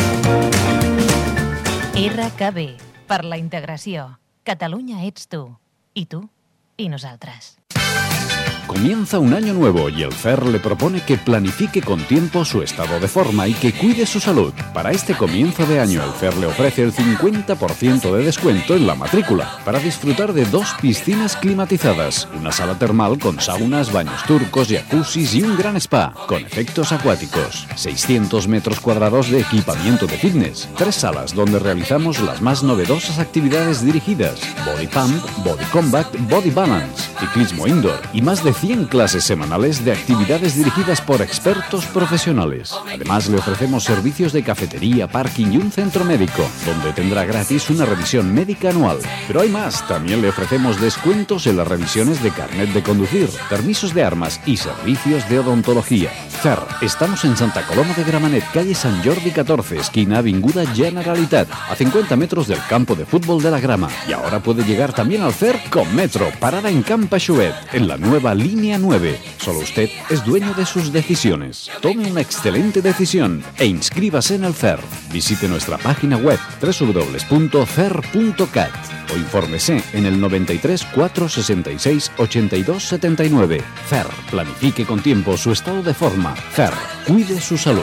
R K B, per la integració. Catalunya ets tu. I tu. I nosaltres. Comienza un año nuevo y el F E R le propone que planifique con tiempo su estado de forma y que cuide su salud. Para este comienzo de año, el F E R le ofrece el cincuenta por ciento de descuento en la matrícula para disfrutar de dos piscinas climatizadas, una sala termal con saunas, baños turcos, jacuzzis y un gran spa con efectos acuáticos, seiscientos metros cuadrados de equipamiento de fitness, tres salas donde realizamos las más novedosas actividades dirigidas, Body Pump, Body Combat, Body Balance, ciclismo indoor y más de cien clases semanales de actividades dirigidas por expertos profesionales. Además, le ofrecemos servicios de cafetería, parking y un centro médico, donde tendrá gratis una revisión médica anual. Pero hay más, también le ofrecemos descuentos en las revisiones de carnet de conducir, permisos de armas y servicios de odontología. F E R, estamos en Santa Coloma de Gramenet, calle San Jordi catorce, esquina Avinguda Generalitat, a cincuenta metros del campo de fútbol de la Grama. Y ahora puede llegar también al F E R con Metro, parada en Camp Aixuet, en la nueva línea nueve. Solo usted es dueño de sus decisiones. Tome una excelente decisión e inscríbase en el F E R. Visite nuestra página web doble u doble u doble u punto f e r punto cat o infórmese en el noventa y tres, cuatrocientos sesenta y seis, ochenta y dos setenta y nueve. F E R, planifique con tiempo su estado de forma. F E R, cuide su salud.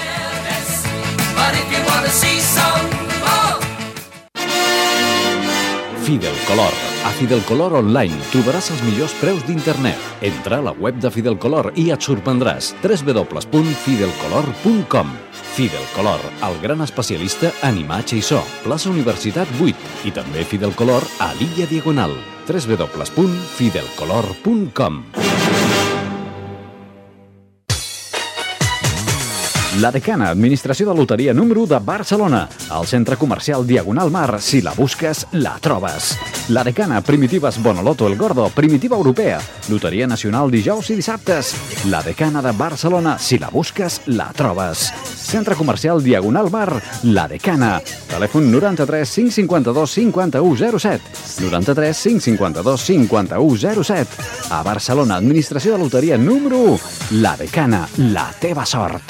Fidelcolor. A Fidelcolor Online trobaràs els millors preus d'internet. Entra a la web de Fidelcolor i et sorprendràs. w w w punt fidelcolor punt com. Fidelcolor, el gran especialista en imatge i so. Plaça Universitat vuit i també Fidelcolor a l'Illa Diagonal. w w w punt fidelcolor punt com. La Decana, administració de loteria número u de Barcelona. Al centre comercial Diagonal Mar, si la busques, la trobes. La Decana, Primitives Bonoloto El Gordo, Primitiva Europea. Loteria nacional dijous i dissabtes. La Decana de Barcelona, si la busques, la trobes. Centre comercial Diagonal Mar, La Decana. Telèfon noranta-tres cinc cinquanta-dos cinquanta-u zero set. noranta-tres cinc cinquanta-dos cinquanta-u zero set. A Barcelona, administració de loteria número u. La Decana, la teva sort.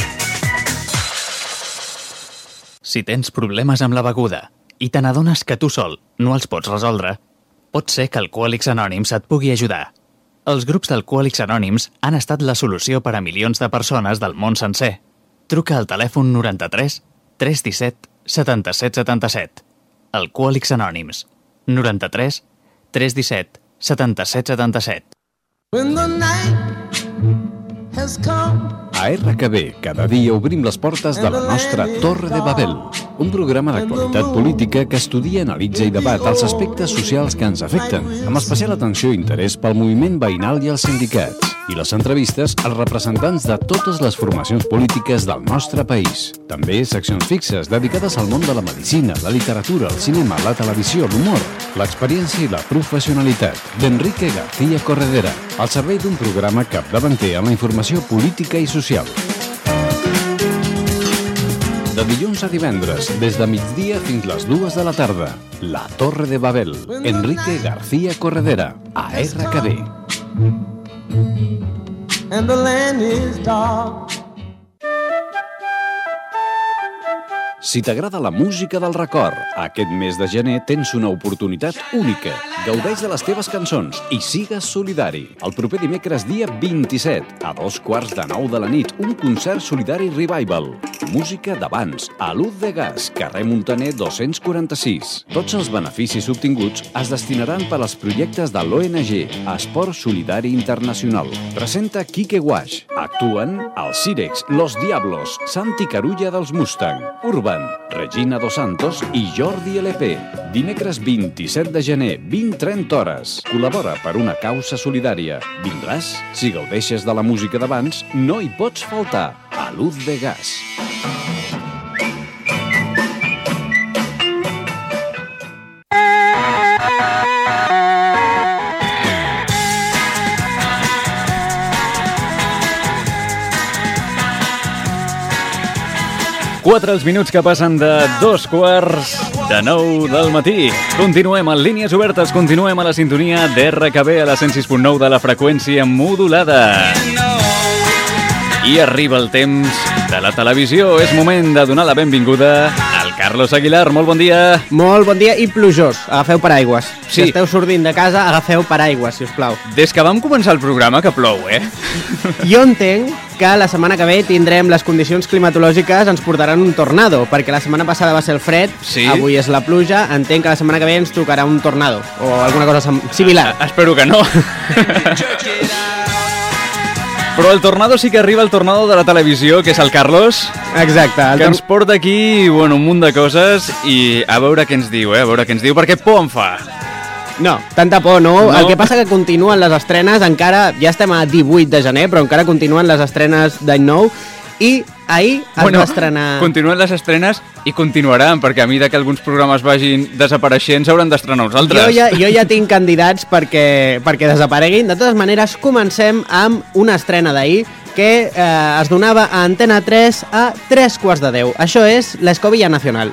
Si tens problemes amb la beguda i te n'adones que tu sol no els pots resoldre, pot ser que Alcohòlics Anònims et pugui ajudar. Els grups d'Alcohòlics Anònims han estat la solució per a milions de persones del món sencer. Truca al telèfon noranta-tres tres disset setanta-set setanta-set. Alcohòlics Anònims. noranta-tres tres disset setanta-set setanta-set. When the night has come. A R K B, cada dia obrim les portes de la nostra Torre de Babel, un programa d'actualitat política que estudia, analitza i debat els aspectes socials que ens afecten, amb especial atenció i interès pel moviment veïnal i els sindicats, i les entrevistes als representants de totes les formacions polítiques del nostre país. També seccions fixes dedicades al món de la medicina, la literatura, el cinema, la televisió, l'humor, l'experiència i la professionalitat, d'Enrique García Corredera, al servei d'un programa capdavanter en la informació política i social. De dilluns a divendres, des de migdia fins les dues de la tarda, La Torre de Babel, Enrique García Corredera, a R K B. And the land is dark. Si t'agrada la música del record, aquest mes de gener tens una oportunitat única. Gaudeix de les teves cançons i sigues solidari. El proper dimecres dia vint-i-set, a dos quarts de nou de la nit, un concert solidari revival. Música d'abans, a Luz de Gas, carrer Muntaner dos-cents quaranta-sis. Tots els beneficis obtinguts es destinaran per als projectes de l'O N G, Esport Solidari Internacional. Presenta Quique Guaix. Actuen els Cirex, Los Diablos, Santi Carulla dels Mustang, Urban, Regina Dos Santos i Jordi L P. Dimecres vint-i-set de gener, vint a trenta hores. Col·labora per una causa solidària. Vindràs? Si gaudeixes de la música d'abans, no hi pots faltar. A Luz de Gas. Quatre els minuts que passen de dos quarts de nou del matí. Continuem en línies obertes, continuem a la sintonia d'R K B a la cent sis punt nou de la freqüència modulada. I arriba el temps de la televisió. És moment de donar la benvinguda al Carlos Aguilar. Molt bon dia. Molt bon dia i plujós. Agafeu paraigües. Sí. Si esteu sortint de casa, agafeu paraigües, si us plau. Des que vam començar el programa que plou, eh? Jo entenc que la setmana que ve tindrem les condicions climatològiques, ens portaran un tornado, perquè la setmana passada va ser el fred, sí. Avui és la pluja, entenc que la setmana que ve ens tocarà un tornado, o alguna cosa similar. Espero que no. Però el tornado sí que arriba, el tornado de la televisió, que és el Carlos. Exacte. El que ens porta aquí, bueno, un munt de coses i a veure què ens diu, eh? A veure què ens diu, perquè por em fa. No, tanta por no. no. El que passa que continuen les estrenes, encara, ja estem a divuit de gener, però encara continuen les estrenes d'any nou, i ahir es bueno, va estrenar... Continuen les estrenes i continuaran, perquè a mesura que alguns programes vagin desapareixent s'hauran d'estrenar uns altres. Jo ja, jo ja tinc candidats perquè, perquè desapareguin. De totes maneres, comencem amb una estrena d'ahir que eh, es donava a Antena tres a tres quarts de deu. Això és l'Escobilla Nacional.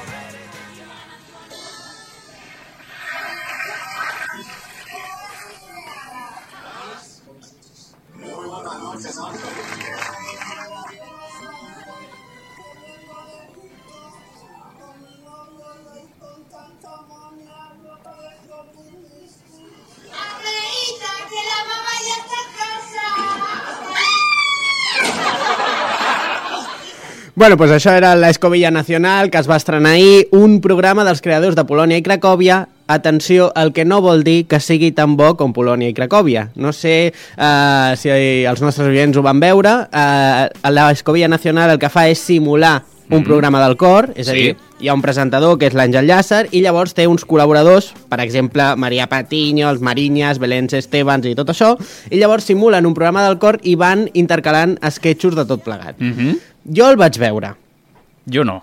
Bueno, pues això era l'Escobilla Nacional, que es va estrenar ahir, un programa dels creadors de Polònia i Cracòvia. Atenció, el que no vol dir que sigui tan bo com Polònia i Cracòvia. No sé uh, si els nostres oients ho van veure. Uh, L'Escobilla Nacional el que fa és simular un mm. programa del cor, és a dir, sí. Hi ha un presentador que és l'Àngel Llàcer i llavors té uns col·laboradors, per exemple, Maria Patiño, els Marinyes, Belén Estebans i tot això, i llavors simulen un programa del cor i van intercalant esquetxos de tot plegat. Mhm. Jo el vaig veure. Jo no.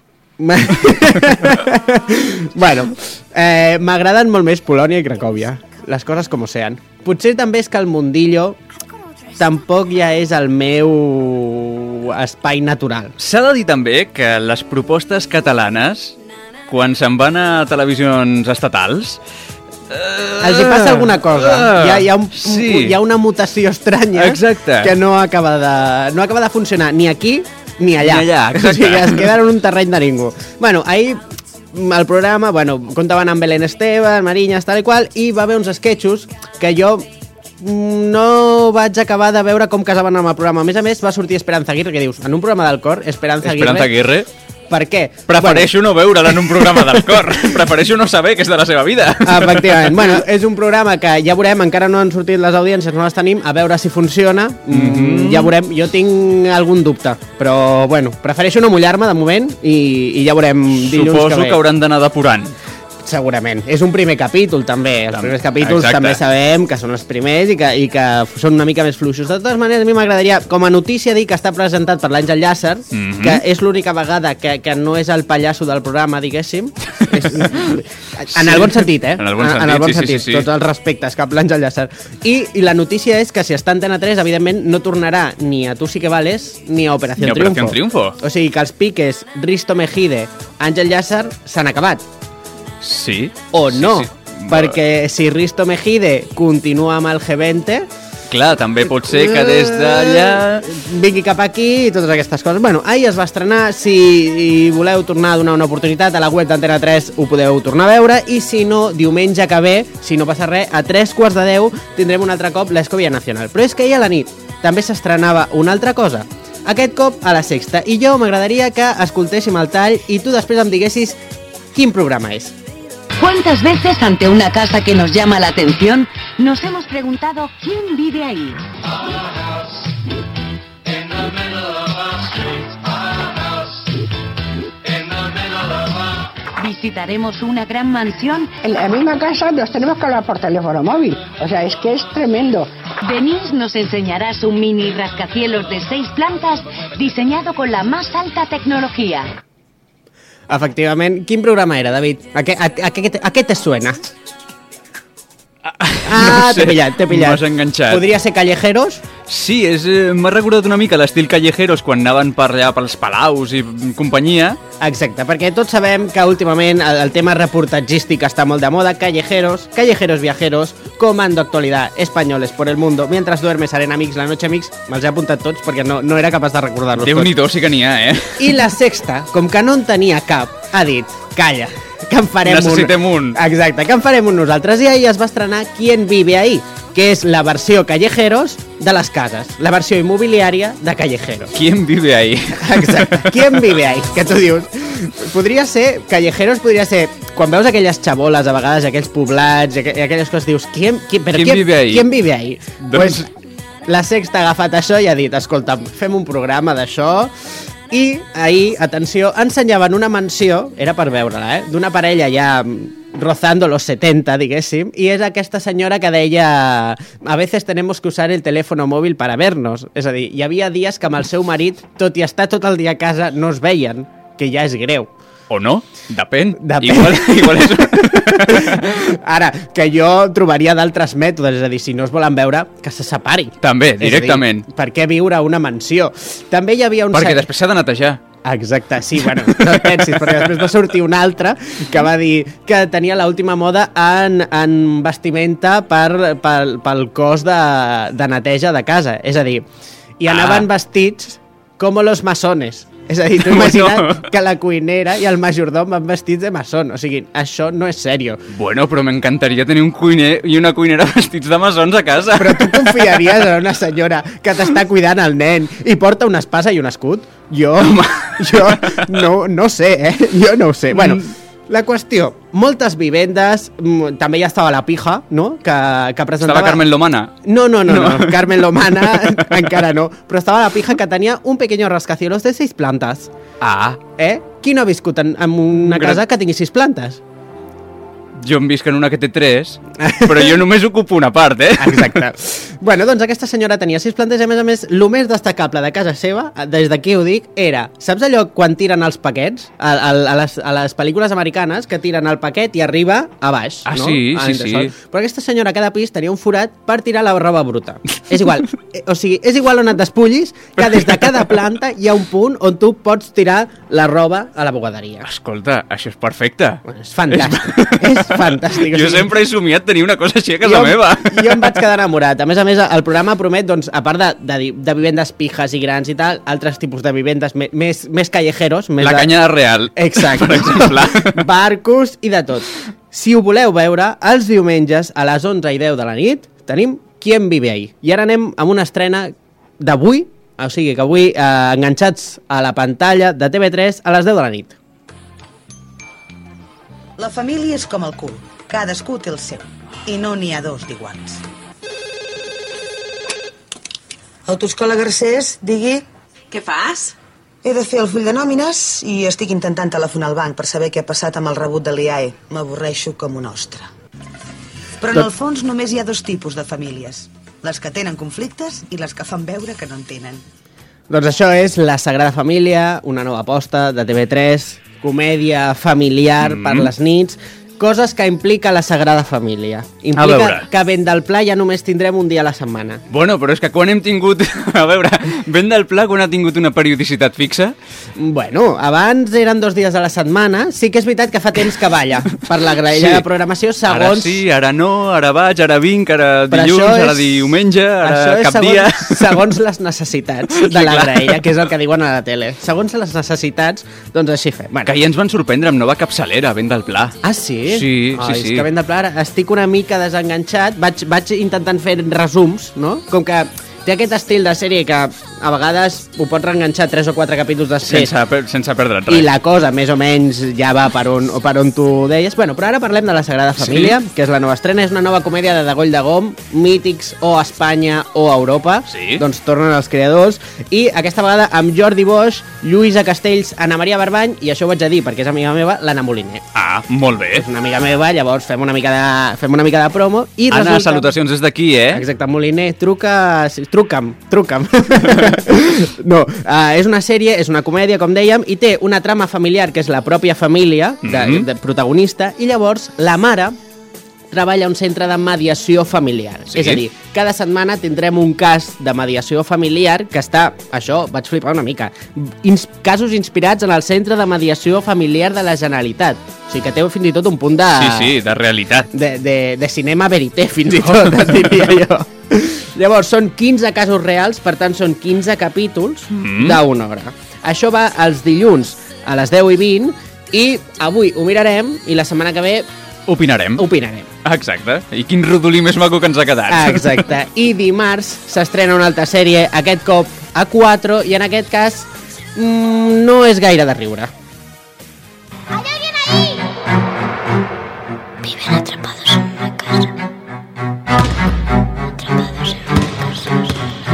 Bueno, eh, m'agraden molt més Polònia i Cracòvia. Les coses com sean. Potser també és que el mundillo tampoc ja és el meu espai natural. S'ha de dir també que les propostes catalanes, quan se'n van a televisions estatals... Uh, els hi passa alguna cosa. Uh, hi, ha, hi, ha un, sí. hi ha una mutació estranya. Exacte. Que no acaba, de, no acaba de funcionar ni aquí ni allà. Ni allà, exacte. O sigui, es queden en un terreny de ningú. Bueno, ahir el programa, bueno, comptaven amb Belén Esteban, Mariñas, tal i qual, i va haver uns sketchos que jo no vaig acabar de veure com casaven amb el programa. A més a més, va sortir Esperanza Aguirre, que dius, en un programa del cor, Esperanza Aguirre... Esperanza Aguirre? Per què? Prefereixo bueno. no veure-la en un programa del cor. Prefereixo no saber què és de la seva vida. Efectivament. Bueno, és un programa que ja veurem, encara no han sortit les audiències, no les tenim, a veure si funciona. Mm-hmm. Ja veurem, jo tinc algun dubte, però bueno, prefereixo no mullar-me de moment i, i ja veurem dilluns Suposo que ve. que hauran d'anar depurant. Segurament. És un primer capítol, també. Els primers capítols Exacte. també sabem que són els primers i que, i que són una mica més fluixos. De totes maneres, a mi m'agradaria, com a notícia, dir que està presentat per l'Àngel Llàcer, mm-hmm. que és l'única vegada que, que no és el pallasso del programa, diguéssim. És, en el bon sentit, eh? En el bon sentit, en el bon sí, sentit. sí, sí, sí. Tots els respectes cap l'Àngel Llàcer. I, I la notícia és que si està a Antena tres, evidentment, no tornarà ni a Tu sí que vales ni a Operación ni a Triunfo. Operación Triunfo. O sigui que els piques Risto Mejide, Àngel Llàcer s'han acabat. Sí. O no, sí, sí. perquè si Risto Mejide continua amb el G veinte... Clar, també pot ser que des d'allà... Vingui cap aquí i totes aquestes coses. Bueno, ahir es va estrenar, si voleu tornar a donar una oportunitat, a la web d'Antena tres ho podeu tornar a veure, i si no, diumenge que ve, si no passa res, a tres quarts de deu tindrem un altre cop l'Escòvia Nacional. Però és que ahir a la nit també s'estrenava una altra cosa, aquest cop a la Sexta, i jo m'agradaria que escoltéssim el tall i tu després em diguessis quin programa és. ¿Cuántas veces ante una casa que nos llama la atención nos hemos preguntado quién vive ahí? ¿Visitaremos una gran mansión? En la misma casa nos tenemos que hablar por teléfono móvil. O sea, es que es tremendo. Denise nos enseñarás un mini rascacielos de seis plantas diseñado con la más alta tecnología. Efectivament. Quin programa era, David? A què, a, a, què, a què te suena? Ah, no sé, t'he pillat, t'he pillat. M'has enganxat. Podria ser Callejeros? Sí, és, eh, m'ha recordat una mica l'estil Callejeros quan anaven per allà pels palaus i companyia. Exacte, perquè tots sabem que últimament el, el tema reportatgístic està molt de moda. Callejeros, Callejeros viajeros, Comando Actualidad, Españoles por el mundo, Mientras duermes, Arena Mix, La Noche Mix. Me'ls he apuntat tots perquè no, no era capaç de recordar-los tots. Déu-n'hi-do, sí que n'hi ha, eh? I la Sexta, com que no en tenia cap, ha dit, calla, que en farem Necessitem un. un. Exacte, que en farem un nosaltres. I ahir es va estrenar Quién vive ahí, que és la versió Callejeros de les cases, la versió immobiliària de Callejeros. ¿Quién vive ahí? Exacte, ¿quién vive ahí? Que tu dius, podria ser, Callejeros podria ser, quan veus aquelles xaboles a vegades, aquells poblats, aqu aquelles coses, dius, ¿quién, qui, però ¿Quién qui, vive ahí? ¿Quién vive ahí? Doncs... Pues, la Sexta ha agafat això i ha dit, escolta, fem un programa d'això. I ahir, atenció, ensenyaven una mansió, era per veure-la, eh? D'una parella ja rozando los setenta, diguéssim, i és aquesta senyora que deia a veces tenemos que usar el teléfono móvil para vernos. És a dir, hi havia dies que amb el seu marit, tot i estar tot el dia a casa, no es veien, que ja és greu. O no? Depèn. Depèn. Igual, igual és... Ara, que jo trobaria d'altres mètodes, és a dir, si no es volen veure, que se separi. També, directament. És a dir, per què viure a una mansió? També hi havia un... Perquè després s'ha de netejar. Exacte, sí, bueno, no et pensis, perquè després va sortir un altre que va dir que tenia l'última moda en, en vestimenta per, per, pel cos de, de neteja de casa. És a dir, i anaven ah. vestits com los masones. És a dir, tu imagina't bueno. que la cuinera i el majordom van vestits de maçon. O sigui, això no és sèrio. Bueno, però m'encantaria tenir un cuiner i una cuinera vestits de maçons a casa. Però tu confiaries en una senyora que t'està cuidant el nen i porta una espasa i un escut? Jo, jo no, no sé, eh? Jo no ho sé. Bueno, la qüestió, moltes vivendes, també ja estava la Pija, no? Que, que presentava... Estava Carmen Lomana? No, no, no, no. no. Carmen Lomana encara no. Però estava la Pija que tenia un pequeño rascacielos de seis plantes. Ah. Eh? Qui no ha viscut en, en una casa que tingui sis plantes? jo em visc en una que té tres, però jo només ocupo una part, eh? Exacte. Bueno, doncs aquesta senyora tenia sis plantes i, a més a més, el més destacable de casa seva, des d'aquí ho dic, era, saps allò quan tiren els paquets? A, a, a, les, a les pel·lícules americanes, que tiren el paquet i arriba a baix, Ah, no? sí, A sí, l'entresol. sí. Però aquesta senyora a cada pis tenia un forat per tirar la roba bruta. És igual, eh, o sigui, és igual on et despullis, que des de cada planta hi ha un punt on tu pots tirar la roba a la bugaderia. Escolta, això és perfecte. És fantàstic, és fantàstic. Jo sempre he somiat tenir una cosa així a casa jo, meva. Jo em vaig quedar enamorat. A més a més, el programa promet, doncs, a part de, de, de vivendes pijas i grans i tal, altres tipus de vivendes me, més, més callejeros. Més La de... canyada real, Exacte. per exemple. Barcos i de tot. Si ho voleu veure, els diumenges a les onze i deu de la nit tenim Qui en vive ahí. I ara anem amb una estrena d'avui, o sigui que avui eh, enganxats a la pantalla de T V tres a les deu de la nit. La família és com el cul. Cadascú té el seu. I no n'hi ha dos d'iguals. Autoescola Garcés, digui... Què fas? He de fer el full de nòmines i estic intentant telefonar al banc per saber què ha passat amb el rebut de l'I A E. M'avorreixo com un ostre. Però en el fons només hi ha dos tipus de famílies. Les que tenen conflictes i les que fan veure que no en tenen. Doncs això és La Sagrada Família, una nova aposta de T V tres, comèdia familiar mm. per les nits, coses que implica la Sagrada Família. Implica que a Vendalplà ja només tindrem un dia a la setmana. Bueno, però és que quan hem tingut... A veure, Vendalplà quan ha tingut una periodicitat fixa? Bueno, abans eren dos dies a la setmana. Sí que és veritat que fa temps que balla per la graella Sí. de programació segons... Ara sí, ara no, ara vaig, ara vinc, ara Però dilluns, això és- ara diumenge, ara Això és cap segons, dia... segons les necessitats de Sí, la clar. graella, que és el que diuen a la tele. Segons les necessitats, doncs així fem. Bueno. Que ja ens van sorprendre amb nova capçalera, Vendalplà. Ah, sí? Sí, Ai, sí, és sí. que ben de pla, ara estic una mica desenganxat. Vaig, vaig intentant fer resums, no? Com que té aquest estil de sèrie que a vegades ho pots reenganxar tres o quatre capítols després. Sense, per- sense perdre res. I la cosa més o menys ja va per on, o per on tu deies. Bueno, però ara parlem de La Sagrada Família, Sí. que és la nova estrena. És una nova comèdia de Degoll de Gom, mítics o a Espanya o a Europa. Sí. Doncs tornen els creadors. I aquesta vegada amb Jordi Boix, Lluïsa Castells, Ana Maria Barbany, i això ho vaig a dir perquè és amiga meva, l'Anna Moliner. Ah, molt bé. És una amiga meva, llavors fem una mica de, fem una mica de promo. I Anna, resulta... salutacions des d'aquí, eh? Exacte, Moliner, truca... sí, Truca'm, truca'm. No, uh, és una sèrie, és una comèdia, com dèiem, i té una trama familiar, que és la pròpia família de, Mhm. de protagonista, i llavors la mare treballa a un centre de mediació familiar. Sí. És a dir, cada setmana tindrem un cas de mediació familiar que està, això, vaig flipar una mica, ins casos inspirats en el Centre de Mediació Familiar de la Generalitat. O sigui que té fins i tot un punt de... Sí, sí, de realitat. De, de, de cinema verité, fins i tot, et diria jo. Llavors, són quinze casos reals, per tant, són quinze capítols Mm. d'una hora. Això va els dilluns a les deu i vint, i avui ho mirarem, i la setmana que ve Opinarem. opinarem. Exacte. I quin rodolí més maco que ens ha quedat. Exacte. I dimarts s'estrena una altra sèrie, aquest cop a quatre, i en aquest cas mm, no és gaire de riure. Viven atrapados en una casa. Atrapados en una casa.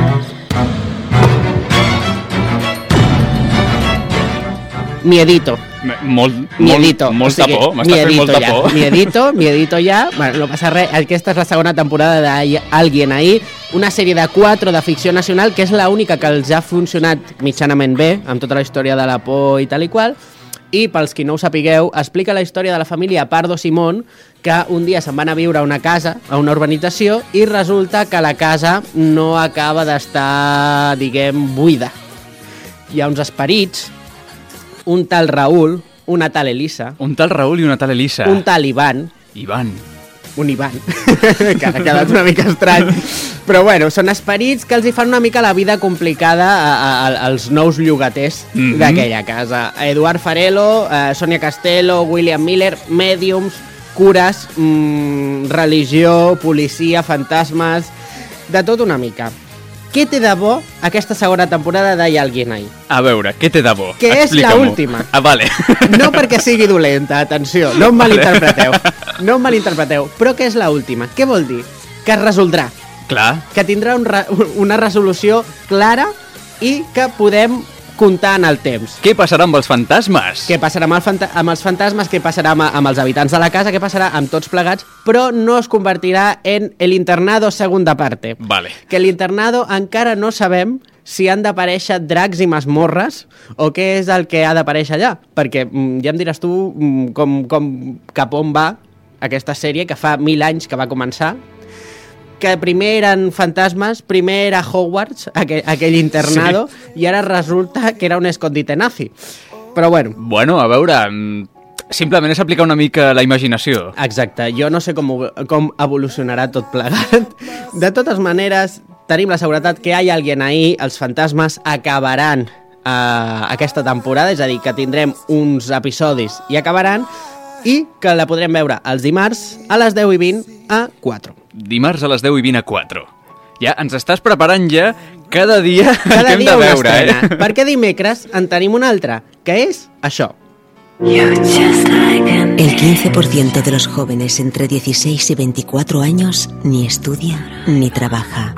Miedito. Me- Molt, molt, Miedito. molt O sigui, tapó. M'està fent miedito molt ja. tapó. Miedito, miedito ja. Bueno, no passa res. Aquesta és la segona temporada d'Alguien ahí, una sèrie de quatre de ficció nacional, que és l'única que els ha funcionat mitjanament bé, amb tota la història de la por i tal i qual. I, pels qui no ho sapigueu, explica la història de la família Pardo Simón, que un dia se'n van a viure a una casa, a una urbanització, i resulta que la casa no acaba d'estar, diguem, buida. Hi ha uns esperits, un tal Raül, una tal Elisa, Un tal Raül i una tal Elisa. un tal Ivan, Ivan. un Ivan, que ha quedat una mica estrany, però bueno, són esperits que els hi fan una mica la vida complicada a, a, a, als nous llogaters Mhm. d'aquella casa. Eduard Farelo, eh, Sonia Castello, William Miller, mèdiums, cures, mm, religió, policia, fantasmes, de tot una mica. Què té de bo aquesta segona temporada d'Hi ha alguien ahí? A veure, què té de bo? Que és Explica-m'ho. l'última. Ah, vale. No perquè sigui dolenta, atenció, no em malinterpreteu. No em malinterpreteu, però que és l'última. Què vol dir? Que es resoldrà, Clar. que tindrà un re una resolució clara i que podem comptant el temps. Què passarà amb els fantasmes? Què passarà amb, el fanta amb els fantasmes, què passarà amb, amb els habitants de la casa, què passarà amb tots plegats, però no es convertirà en el internado segunda parte. Vale. Que l'internado encara no sabem si han d'aparèixer dracs i masmorres o què és el que ha d'aparèixer allà, perquè mm, ja em diràs tu mm, com, com, cap on va aquesta sèrie que fa mil anys que va començar, que primer eren fantasmes, primer era Hogwarts, aquell, aquell internado, sí. I ara resulta que era un escondite nazi. Però bueno. Bueno, a veure, simplement és aplicar una mica la imaginació. Exacte, jo no sé com, com evolucionarà tot plegat. De totes maneres, tenim la seguretat que hi ha alguien ahí, els fantasmes acabaran uh, aquesta temporada, és a dir, que tindrem uns episodis i acabaran, i que la podrem veure els dimarts a les deu i vint a quatre. Dimarts a les deu i vint a quatre. Ja ens estàs preparant ja cada dia cada que hem dia de veure, estrena, eh? Perquè dimecres en tenim una altra, que és això. El quince por ciento de los jóvenes entre dieciséis y veinticuatro años ni estudia ni trabaja.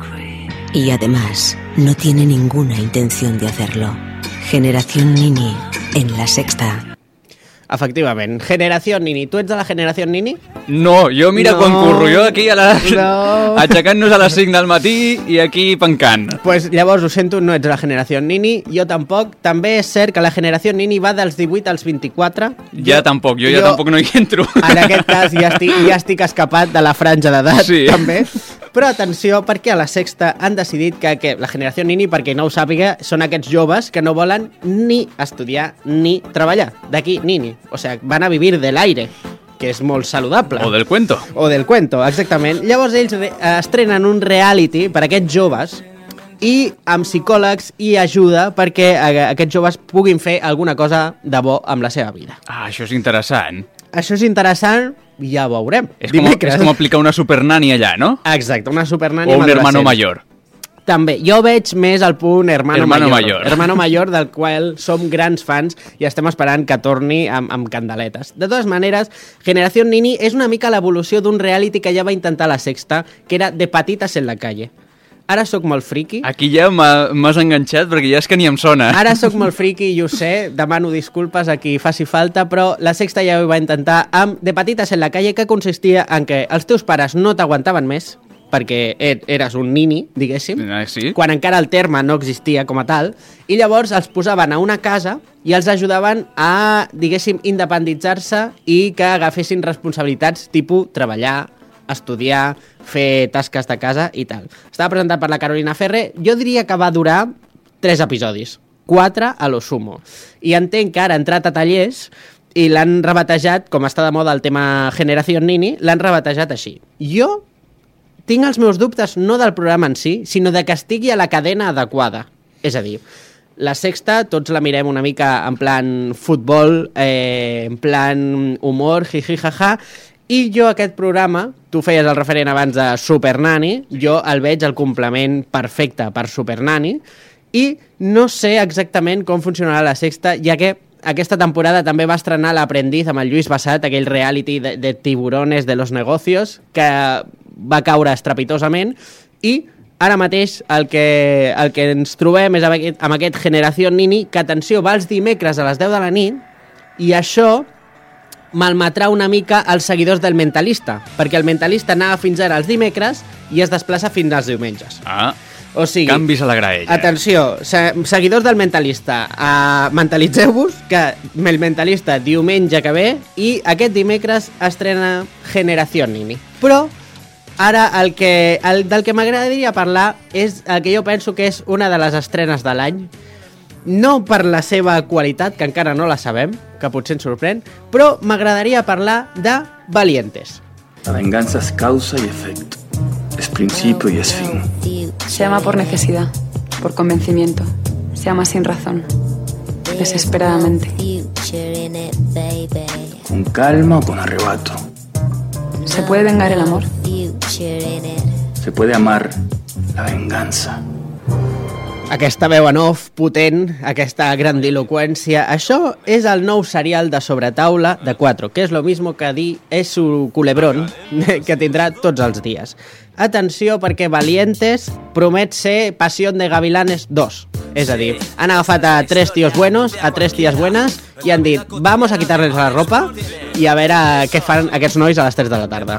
Y además no tiene ninguna intención de hacerlo. Generación Nini en La Sexta. Efectivament, Generació Nini. Tu ets de la Generació Nini? No, jo mira No. quan curro, jo aquí a la... No. aixecant-nos a les cinc del matí i aquí pencant. Pues llavors ho sento, no ets de la Generació Nini, jo tampoc. També és cert que la Generació Nini va dels divuit als vint-i-quatre. Ja jo, tampoc, jo, jo ja tampoc no hi entro. En aquest cas ja estic, ja estic escapat de la franja d'edat, sí. També. Però atenció, perquè a La Sexta han decidit que, que la Generació Nini, perquè no ho sàpiga, són aquests joves que no volen ni estudiar ni treballar. D'aquí, Nini. O sigui, van a vivir de l'aire, que és molt saludable. O del cuento. O del cuento, exactament. Llavors ells re estrenen un reality per a aquests joves i amb psicòlegs i ajuda perquè aquests joves puguin fer alguna cosa de bo amb la seva vida. Ah, això és interessant. Això és interessant, ja ho veurem. És com, és com aplicar una supernani allà, no? Exacte, una supernani o un adolescent. hermano mayor. També, jo veig més el punt hermano, hermano mayor. mayor. Hermano mayor, del qual som grans fans i estem esperant que torni amb, amb candeletes. De totes maneres, Generació Nini és una mica l'evolució d'un reality que ja va intentar La Sexta, que era De patitas en la calle. Ara sóc molt friki. Aquí ja m'has enganxat perquè ja és que ni em sona. Ara sóc molt friki i ho sé, demano disculpes a qui faci falta, però La Sexta ja ho va intentar amb De patitas en la calle, que consistia en que els teus pares no t'aguantaven més, perquè eres un nini, diguéssim, ah, sí? quan encara el terme no existia com a tal, i llavors els posaven a una casa i els ajudaven a, diguéssim, independitzar-se i que agafessin responsabilitats tipus treballar, estudiar, fer tasques de casa i tal. Estava presentat per la Carolina Ferrer, jo diria que va durar tres episodis, quatre a lo sumo. I entenc que ara ha entrat a tallers i l'han rebatejat, com està de moda el tema Generació Nini, l'han rebatejat així. Jo tinc els meus dubtes no del programa en si, sinó de que estigui a la cadena adequada. És a dir, La Sexta tots la mirem una mica en plan futbol, eh, en plan humor, jiji, jaja, i jo aquest programa, tu feies el referent abans de Supernani, jo el veig el complement perfecte per Supernani, i no sé exactament com funcionarà La Sexta, ja que aquesta temporada també va estrenar l'Aprendiz amb el Lluís Bassat, aquell reality de, de tiburones de los negocios, que va caure estrepitosament, i ara mateix el que, el que ens trobem és amb aquest, amb aquest Generació Nini, que, atenció, va els dimecres a les deu de la nit, i això malmetrà una mica els seguidors del Mentalista, perquè el Mentalista anava fins ara els dimecres i es desplaça fins als diumenges. Ah, o sigui, canvis a la graella. Atenció, se, seguidors del Mentalista, uh, mentalitzeu-vos que el Mentalista diumenge que ve i aquest dimecres estrena Generació Nini. Però ara el que, el, del que m'agradaria parlar és el que jo penso que és una de les estrenes de l'any, no per la seva qualitat, que encara no la sabem, que potser ens sorprèn, però m'agradaria parlar de Valientes. La venganza es causa y efecto, es principio y es fin. Se ama por necesidad, por convencimiento, se ama sin razón, desesperadamente. Con calma o con arrebato. ¿Se puede vengar el amor? Se puede amar la venganza. Aquesta veu en off potent, aquesta grandiloquència, això és el nou serial de sobretaula de quatre, que és lo mismo que dir és su culebrón, que tindrà tots els dies. Atenció, perquè Valientes promet ser Pasión de Gavilanes dos. És a dir, han agafat a tres tios buenos, a tres tías buenas, i han dit, vamos a quitarles la ropa i a veure què fan aquests nois a les tres de la tarda.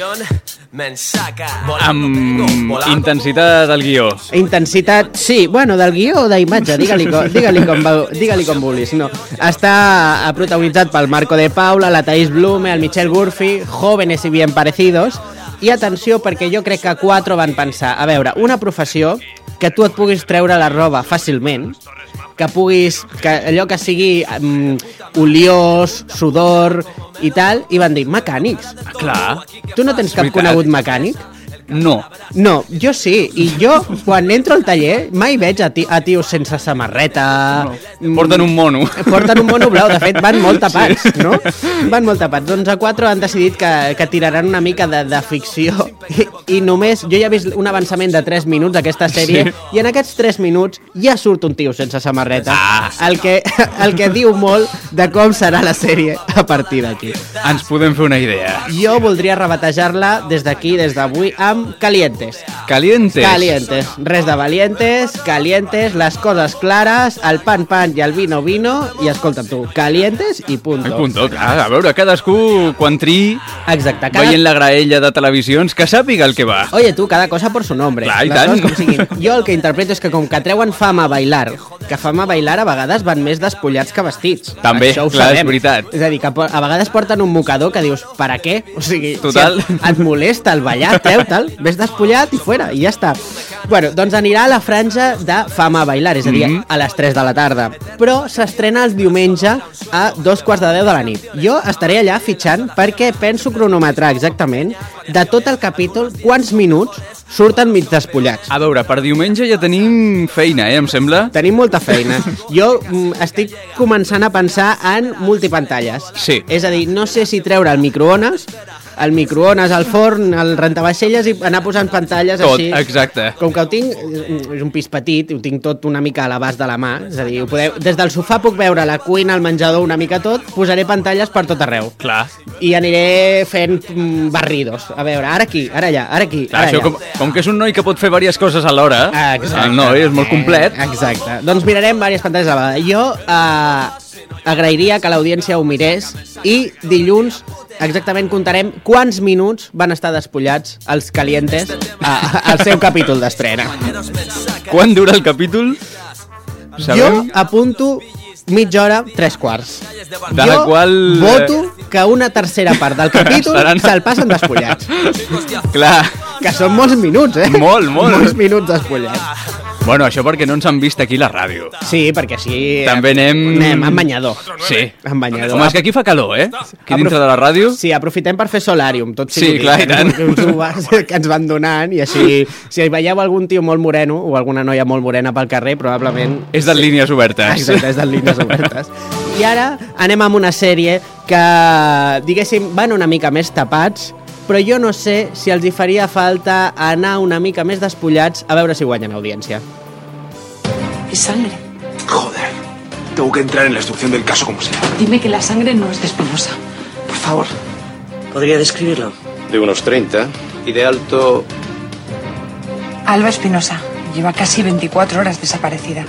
Amb intensitat del guió. Intensitat, sí, bueno, del guió o d'imatge, digue-li com, digue-li com, digue-li com vulguis. No. Està protagonitzat pel Marco de Paula, la Thaís Blume, el Michel Gurfi, jóvenes i bien parecidos. I atenció, perquè jo crec que quatre van pensar, a veure, una professió que tu et puguis treure la roba fàcilment, que puguis, que allò que sigui um, oliós, sudor i tal, i van dir, mecànics. Clar. Tu no tens cap conegut mecànic? No. No, jo sí, i jo quan entro al taller mai veig a, ti, a tios sense samarreta. No. Porten un mono. Porten un mono blau, de fet van molt tapats, sí. No? Van molt tapats. Doncs a quatre han decidit que, que tiraran una mica de, de ficció i, i només, jo ja he vist un avançament de tres minuts d'aquesta sèrie, sí. I en aquests tres minuts ja surt un tio sense samarreta, ah. el, que, el que diu molt de com serà la sèrie a partir d'aquí. Ens podem fer una idea. Jo voldria rebatejar-la des d'aquí, des d'avui, amb Calientes. Calientes. Calientes. Res de Valientes, Calientes, les coses clares, el pan pan i el vino vino, i escolta'm tu, Calientes i punto. I punto, clar, a veure, cadascú quan tri, exacte, cada... veient la graella de televisions, que sàpiga el que va. Oye, tu, cada cosa por su nombre. Clar, i les tant. Com siguin. Jo el que interpreto és que com que treuen Fama a bailar, que Fama a bailar a vegades van més despullats que vestits. També, això ho clar, sabem. és veritat. És a dir, que a vegades porten un mocador que dius, per a què? O sigui, total. Si et, et molesta el ballar, treu tal, ves despullat i fora, i ja està. Bueno, doncs anirà a la franja de Fama a bailar, és a dir, mm-hmm. a les tres de la tarda. Però s'estrena el diumenge a dos quarts de deu de la nit. Jo estaré allà fitxant perquè penso cronometrar exactament de tot el capítol quants minuts surten mig despullats. A veure, per diumenge ja tenim feina, eh, em sembla? Tenim molta feina. Jo mm, estic començant a pensar en multipantalles. Sí. És a dir, no sé si treure el microones, el microones, el forn, el rentavaixelles i anar posant pantalles tot, així. Exacte. Com que ho tinc, és un pis petit, ho tinc tot una mica a l'abast de la mà, és a dir, ho podeu, des del sofà puc veure la cuina, el menjador, una mica tot, posaré pantalles per tot arreu. Clar. I aniré fent mm, barridos. A veure, ara aquí, ara allà, ara aquí, clar, ara això, allà. com, com que és un noi que pot fer diverses coses alhora, exacte. El noi és molt complet. Eh, exacte. Doncs mirarem diverses pantalles a la vegada. Jo eh, agrairia que l'audiència ho mirés i dilluns exactament comptarem quants minuts van estar despullats els Calientes a, a, al seu capítol d'estrena. Quan dura el capítol? Sabem? Jo apunto mitja hora, tres quarts. De la jo qual... voto que una tercera part del capítol Estaran... se'l passen despullats. Clar. Que són molts minuts, eh? Molt, molt. Molts minuts despullats. Bueno, això perquè no ens han vist aquí a la ràdio. Sí, perquè així... També anem... Anem amb banyador. Sí. Amb banyador. Home, és que aquí fa calor, eh? Aquí dintre de la ràdio. Sí, aprofitem per fer solàrium, tot sigui. Sí, clar, i tant. Que ens van donant, i així, si veieu algun tio molt moreno, o alguna noia molt morena pel carrer, probablement... És de línies obertes. Exacte, és de línies obertes. I ara anem amb una sèrie que, diguéssim, van una mica més tapats, però jo no sé si els hi faria falta anar una mica més despullats a veure si guanyen audiència. Es sangre. Joder, tengo que entrar en la instrucción del caso como sea. Dime que la sangre no es de Espinosa. Por favor. ¿Podría describirlo? De unos treinta y de alto... Alba Espinosa. Lleva casi veinticuatro horas desaparecida.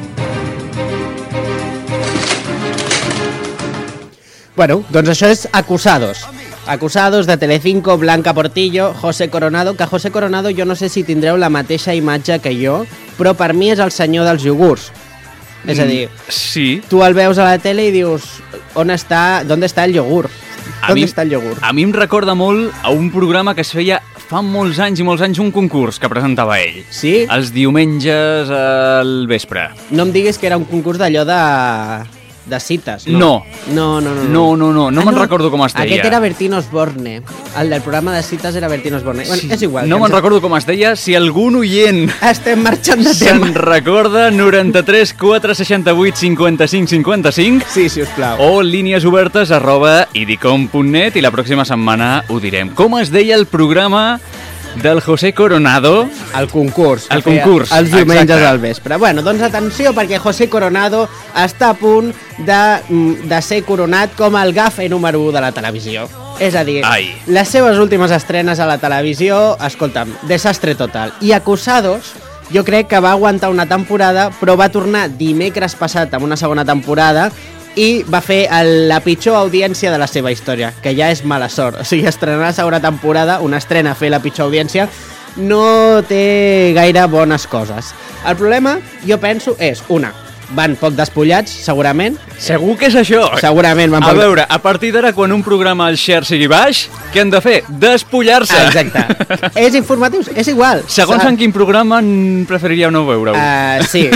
Bueno, doncs això és Acusados. Acusados de Telecinco, Blanca Portillo, José Coronado, que José Coronado jo no sé si tindreu la mateixa imatge que jo, però per mi és el senyor dels iogurts. És a dir, sí. Tu el veus a la tele i dius, on està, d'on està el iogurt? On està el iogurt? A mi em recorda molt a un programa que es feia fa molts anys i molts anys, un concurs que presentava ell. Sí? Els diumenges al vespre. No em diguis que era un concurs d'allò de... de cites, no? No. No, no, no. No, no, no, no ah, me'n no. recordo com es deia. Aquest era Bertín Osborne. El del programa de cites era Bertín Osborne. Sí. Bueno, és igual. No me'n recordo com es deia. Si algun oient... Estem marxant de tema. Se'n recorda, noranta-tres quatre seixanta-vuit cinquanta-cinc cinquanta-cinc. Sí, si us plau. O línies obertes arroba idicom punt net i la pròxima setmana ho direm. Com es deia el programa del José Coronado. El concurs. El concurs, Els diumenges exacte. al vespre. Bueno, doncs atenció, perquè José Coronado està a punt de, de ser coronat com el gafe número u de la televisió. És a dir, Ai. les seves últimes estrenes a la televisió, escolta'm, desastre total. I Acusados, jo crec que va aguantar una temporada, però va tornar dimecres passat amb una segona temporada i va fer el, la pitjor audiència de la seva història, que ja és mala sort. O sigui, estrenar la segona temporada, una estrena a fer la pitjor audiència, no té gaire bones coses. El problema, jo penso, és, una, van poc despullats, segurament. Segur que és això. Segurament van A poc... veure, a partir d'ara, quan un programa al share sigui baix, què han de fer? Despullar-se. Exacte. És informatius, és igual. Segons Sa- en quin programa en preferiríeu no veure-ho. Uh, sí.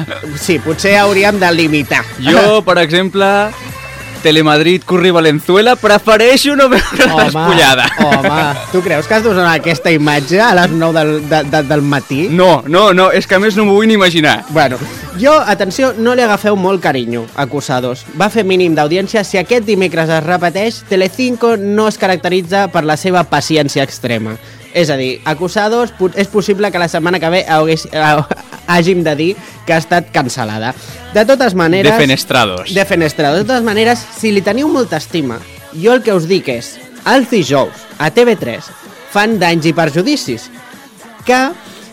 Sí, potser hauríem de limitar. Jo, per exemple, Telemadrid, Curri Valenzuela, prefereixo no veure la despullada. Home, tu creus que has de donar aquesta imatge a les nou del, de, de, del matí? No, no, no, és que a més no m'ho vull ni imaginar. Bueno, jo, atenció, no li agafeu molt carinyo a Acusados. Va fer mínim d'audiència. Si aquest dimecres es repeteix, Telecinco no es caracteritza per la seva paciència extrema. És a dir, Acusados, és possible que la setmana que ve hagués, hàgim de dir que ha estat cancel·lada. De totes maneres... Defenestrados. Defenestrados. De totes maneres, si li teniu molta estima, jo el que us dic és, els dijous, a T V tres, fan Danys i perjudicis, que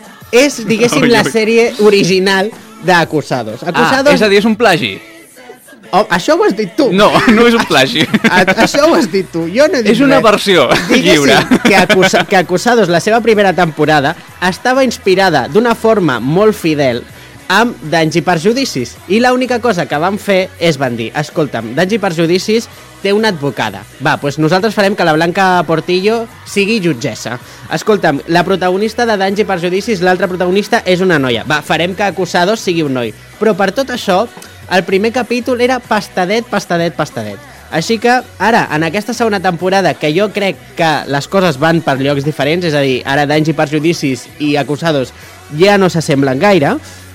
és, diguéssim, Ui, la ui. sèrie original d'Acusados. Acusados... Ah, és a dir, és un plagi. Oh, això ho has dit tu. No, no és un plagi. A, això ho has dit tu. Jo no he dit És una res. versió lliure. Diguéssim que, acusa, que Acusados, la seva primera temporada, estava inspirada d'una forma molt fidel amb Danys i perjudicis. I l'única cosa que van fer és van dir, escolta'm, Danys i perjudicis té una advocada. Va, doncs nosaltres farem que la Blanca Portillo sigui jutgessa. Escolta'm, la protagonista de Danys i perjudicis, l'altra protagonista és una noia. Va, farem que Acusados sigui un noi. Però per tot això, el primer capítol era pastadet, pastadet, pastadet. Així que ara, en aquesta segona temporada, que jo crec que les coses van per llocs diferents, és a dir, ara Danys i perjudicis i Acusados ja no s'assemblen gaire,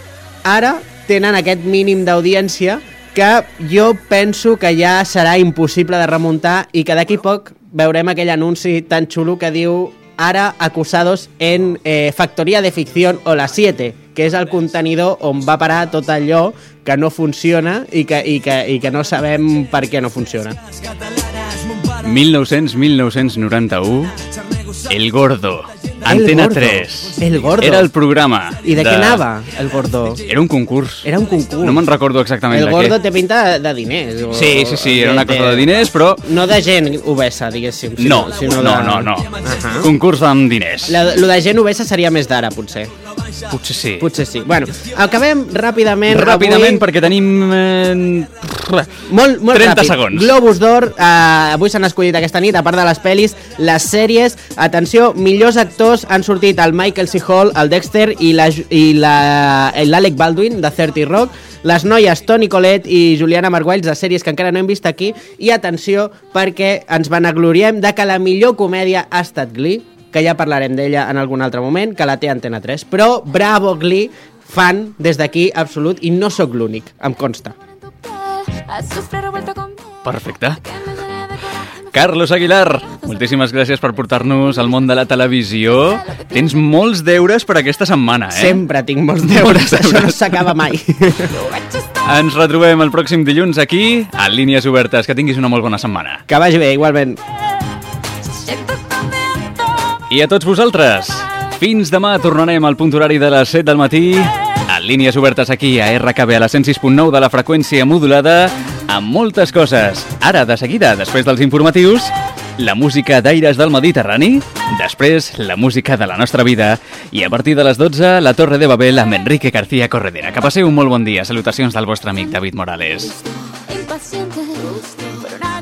ara tenen aquest mínim d'audiència que jo penso que ja serà impossible de remuntar i que d'aquí poc veurem aquell anunci tan xulo que diu ara Acusados en eh, Factoría de Ficción o la siete, que és el contenidor on va parar tot allò que no funciona i que, i que, i que no sabem per què no funciona. mil nou-cents a mil nou-cents noranta-u, El Gordo, Antena Gordo. tres. El Gordo. Era el programa. I de, de què anava, El Gordo? Era un concurs. Era un concurs. No me'n recordo exactament El de Gordo què. té pinta de, de diners. O, Sí, sí, sí, era una cosa de diners, però... No de gent obesa, diguéssim. No, Sinó, sinó no, de... no, no. Ahà. Concurs amb diners. La, lo de gent obesa seria més d'ara, potser. Potser sí. Potser sí. Bueno, acabem ràpidament. Ràpidament, avui... perquè tenim... Eh... Molt, molt trenta ràpid. segons. Globus d'Or, eh, avui s'han escollit aquesta nit, a part de les pel·lis, les sèries. Atenció, millors actors han sortit el Michael C. Hall, el Dexter i la i la i l'Alec Baldwin de thirty Rock, les noies Toni Collette i Juliana Marguells de sèries que encara no hem vist aquí, i atenció perquè ens vanagloriem de que la millor comèdia ha estat Glee, que ja parlarem d'ella en algun altre moment, que la té Antena tres. Però bravo Glee, fan des d'aquí absolut, i no sóc l'únic, em consta. Perfecte. Carlos Aguilar, moltíssimes gràcies per portar-nos al món de la televisió. Tens molts deures per aquesta setmana, eh? Sempre tinc molts deures, això no s'acaba mai. Ens retrobem el pròxim dilluns aquí, a Línies Obertes. Que tinguis una molt bona setmana. Que vagi bé, igualment. I a tots vosaltres, fins demà tornarem al punt horari de les set del matí, a Línies Obertes aquí a R K B a la cent sis punt nou de la freqüència modulada, amb moltes coses. Ara, de seguida, després dels informatius, la música d'Aires del Mediterrani, després la música de la nostra vida, i a partir de les dotze, la Torre de Babel amb Enrique García Corredera. Que passeu un molt bon dia. Salutacions del vostre amic David Morales. Impaciente, pero nada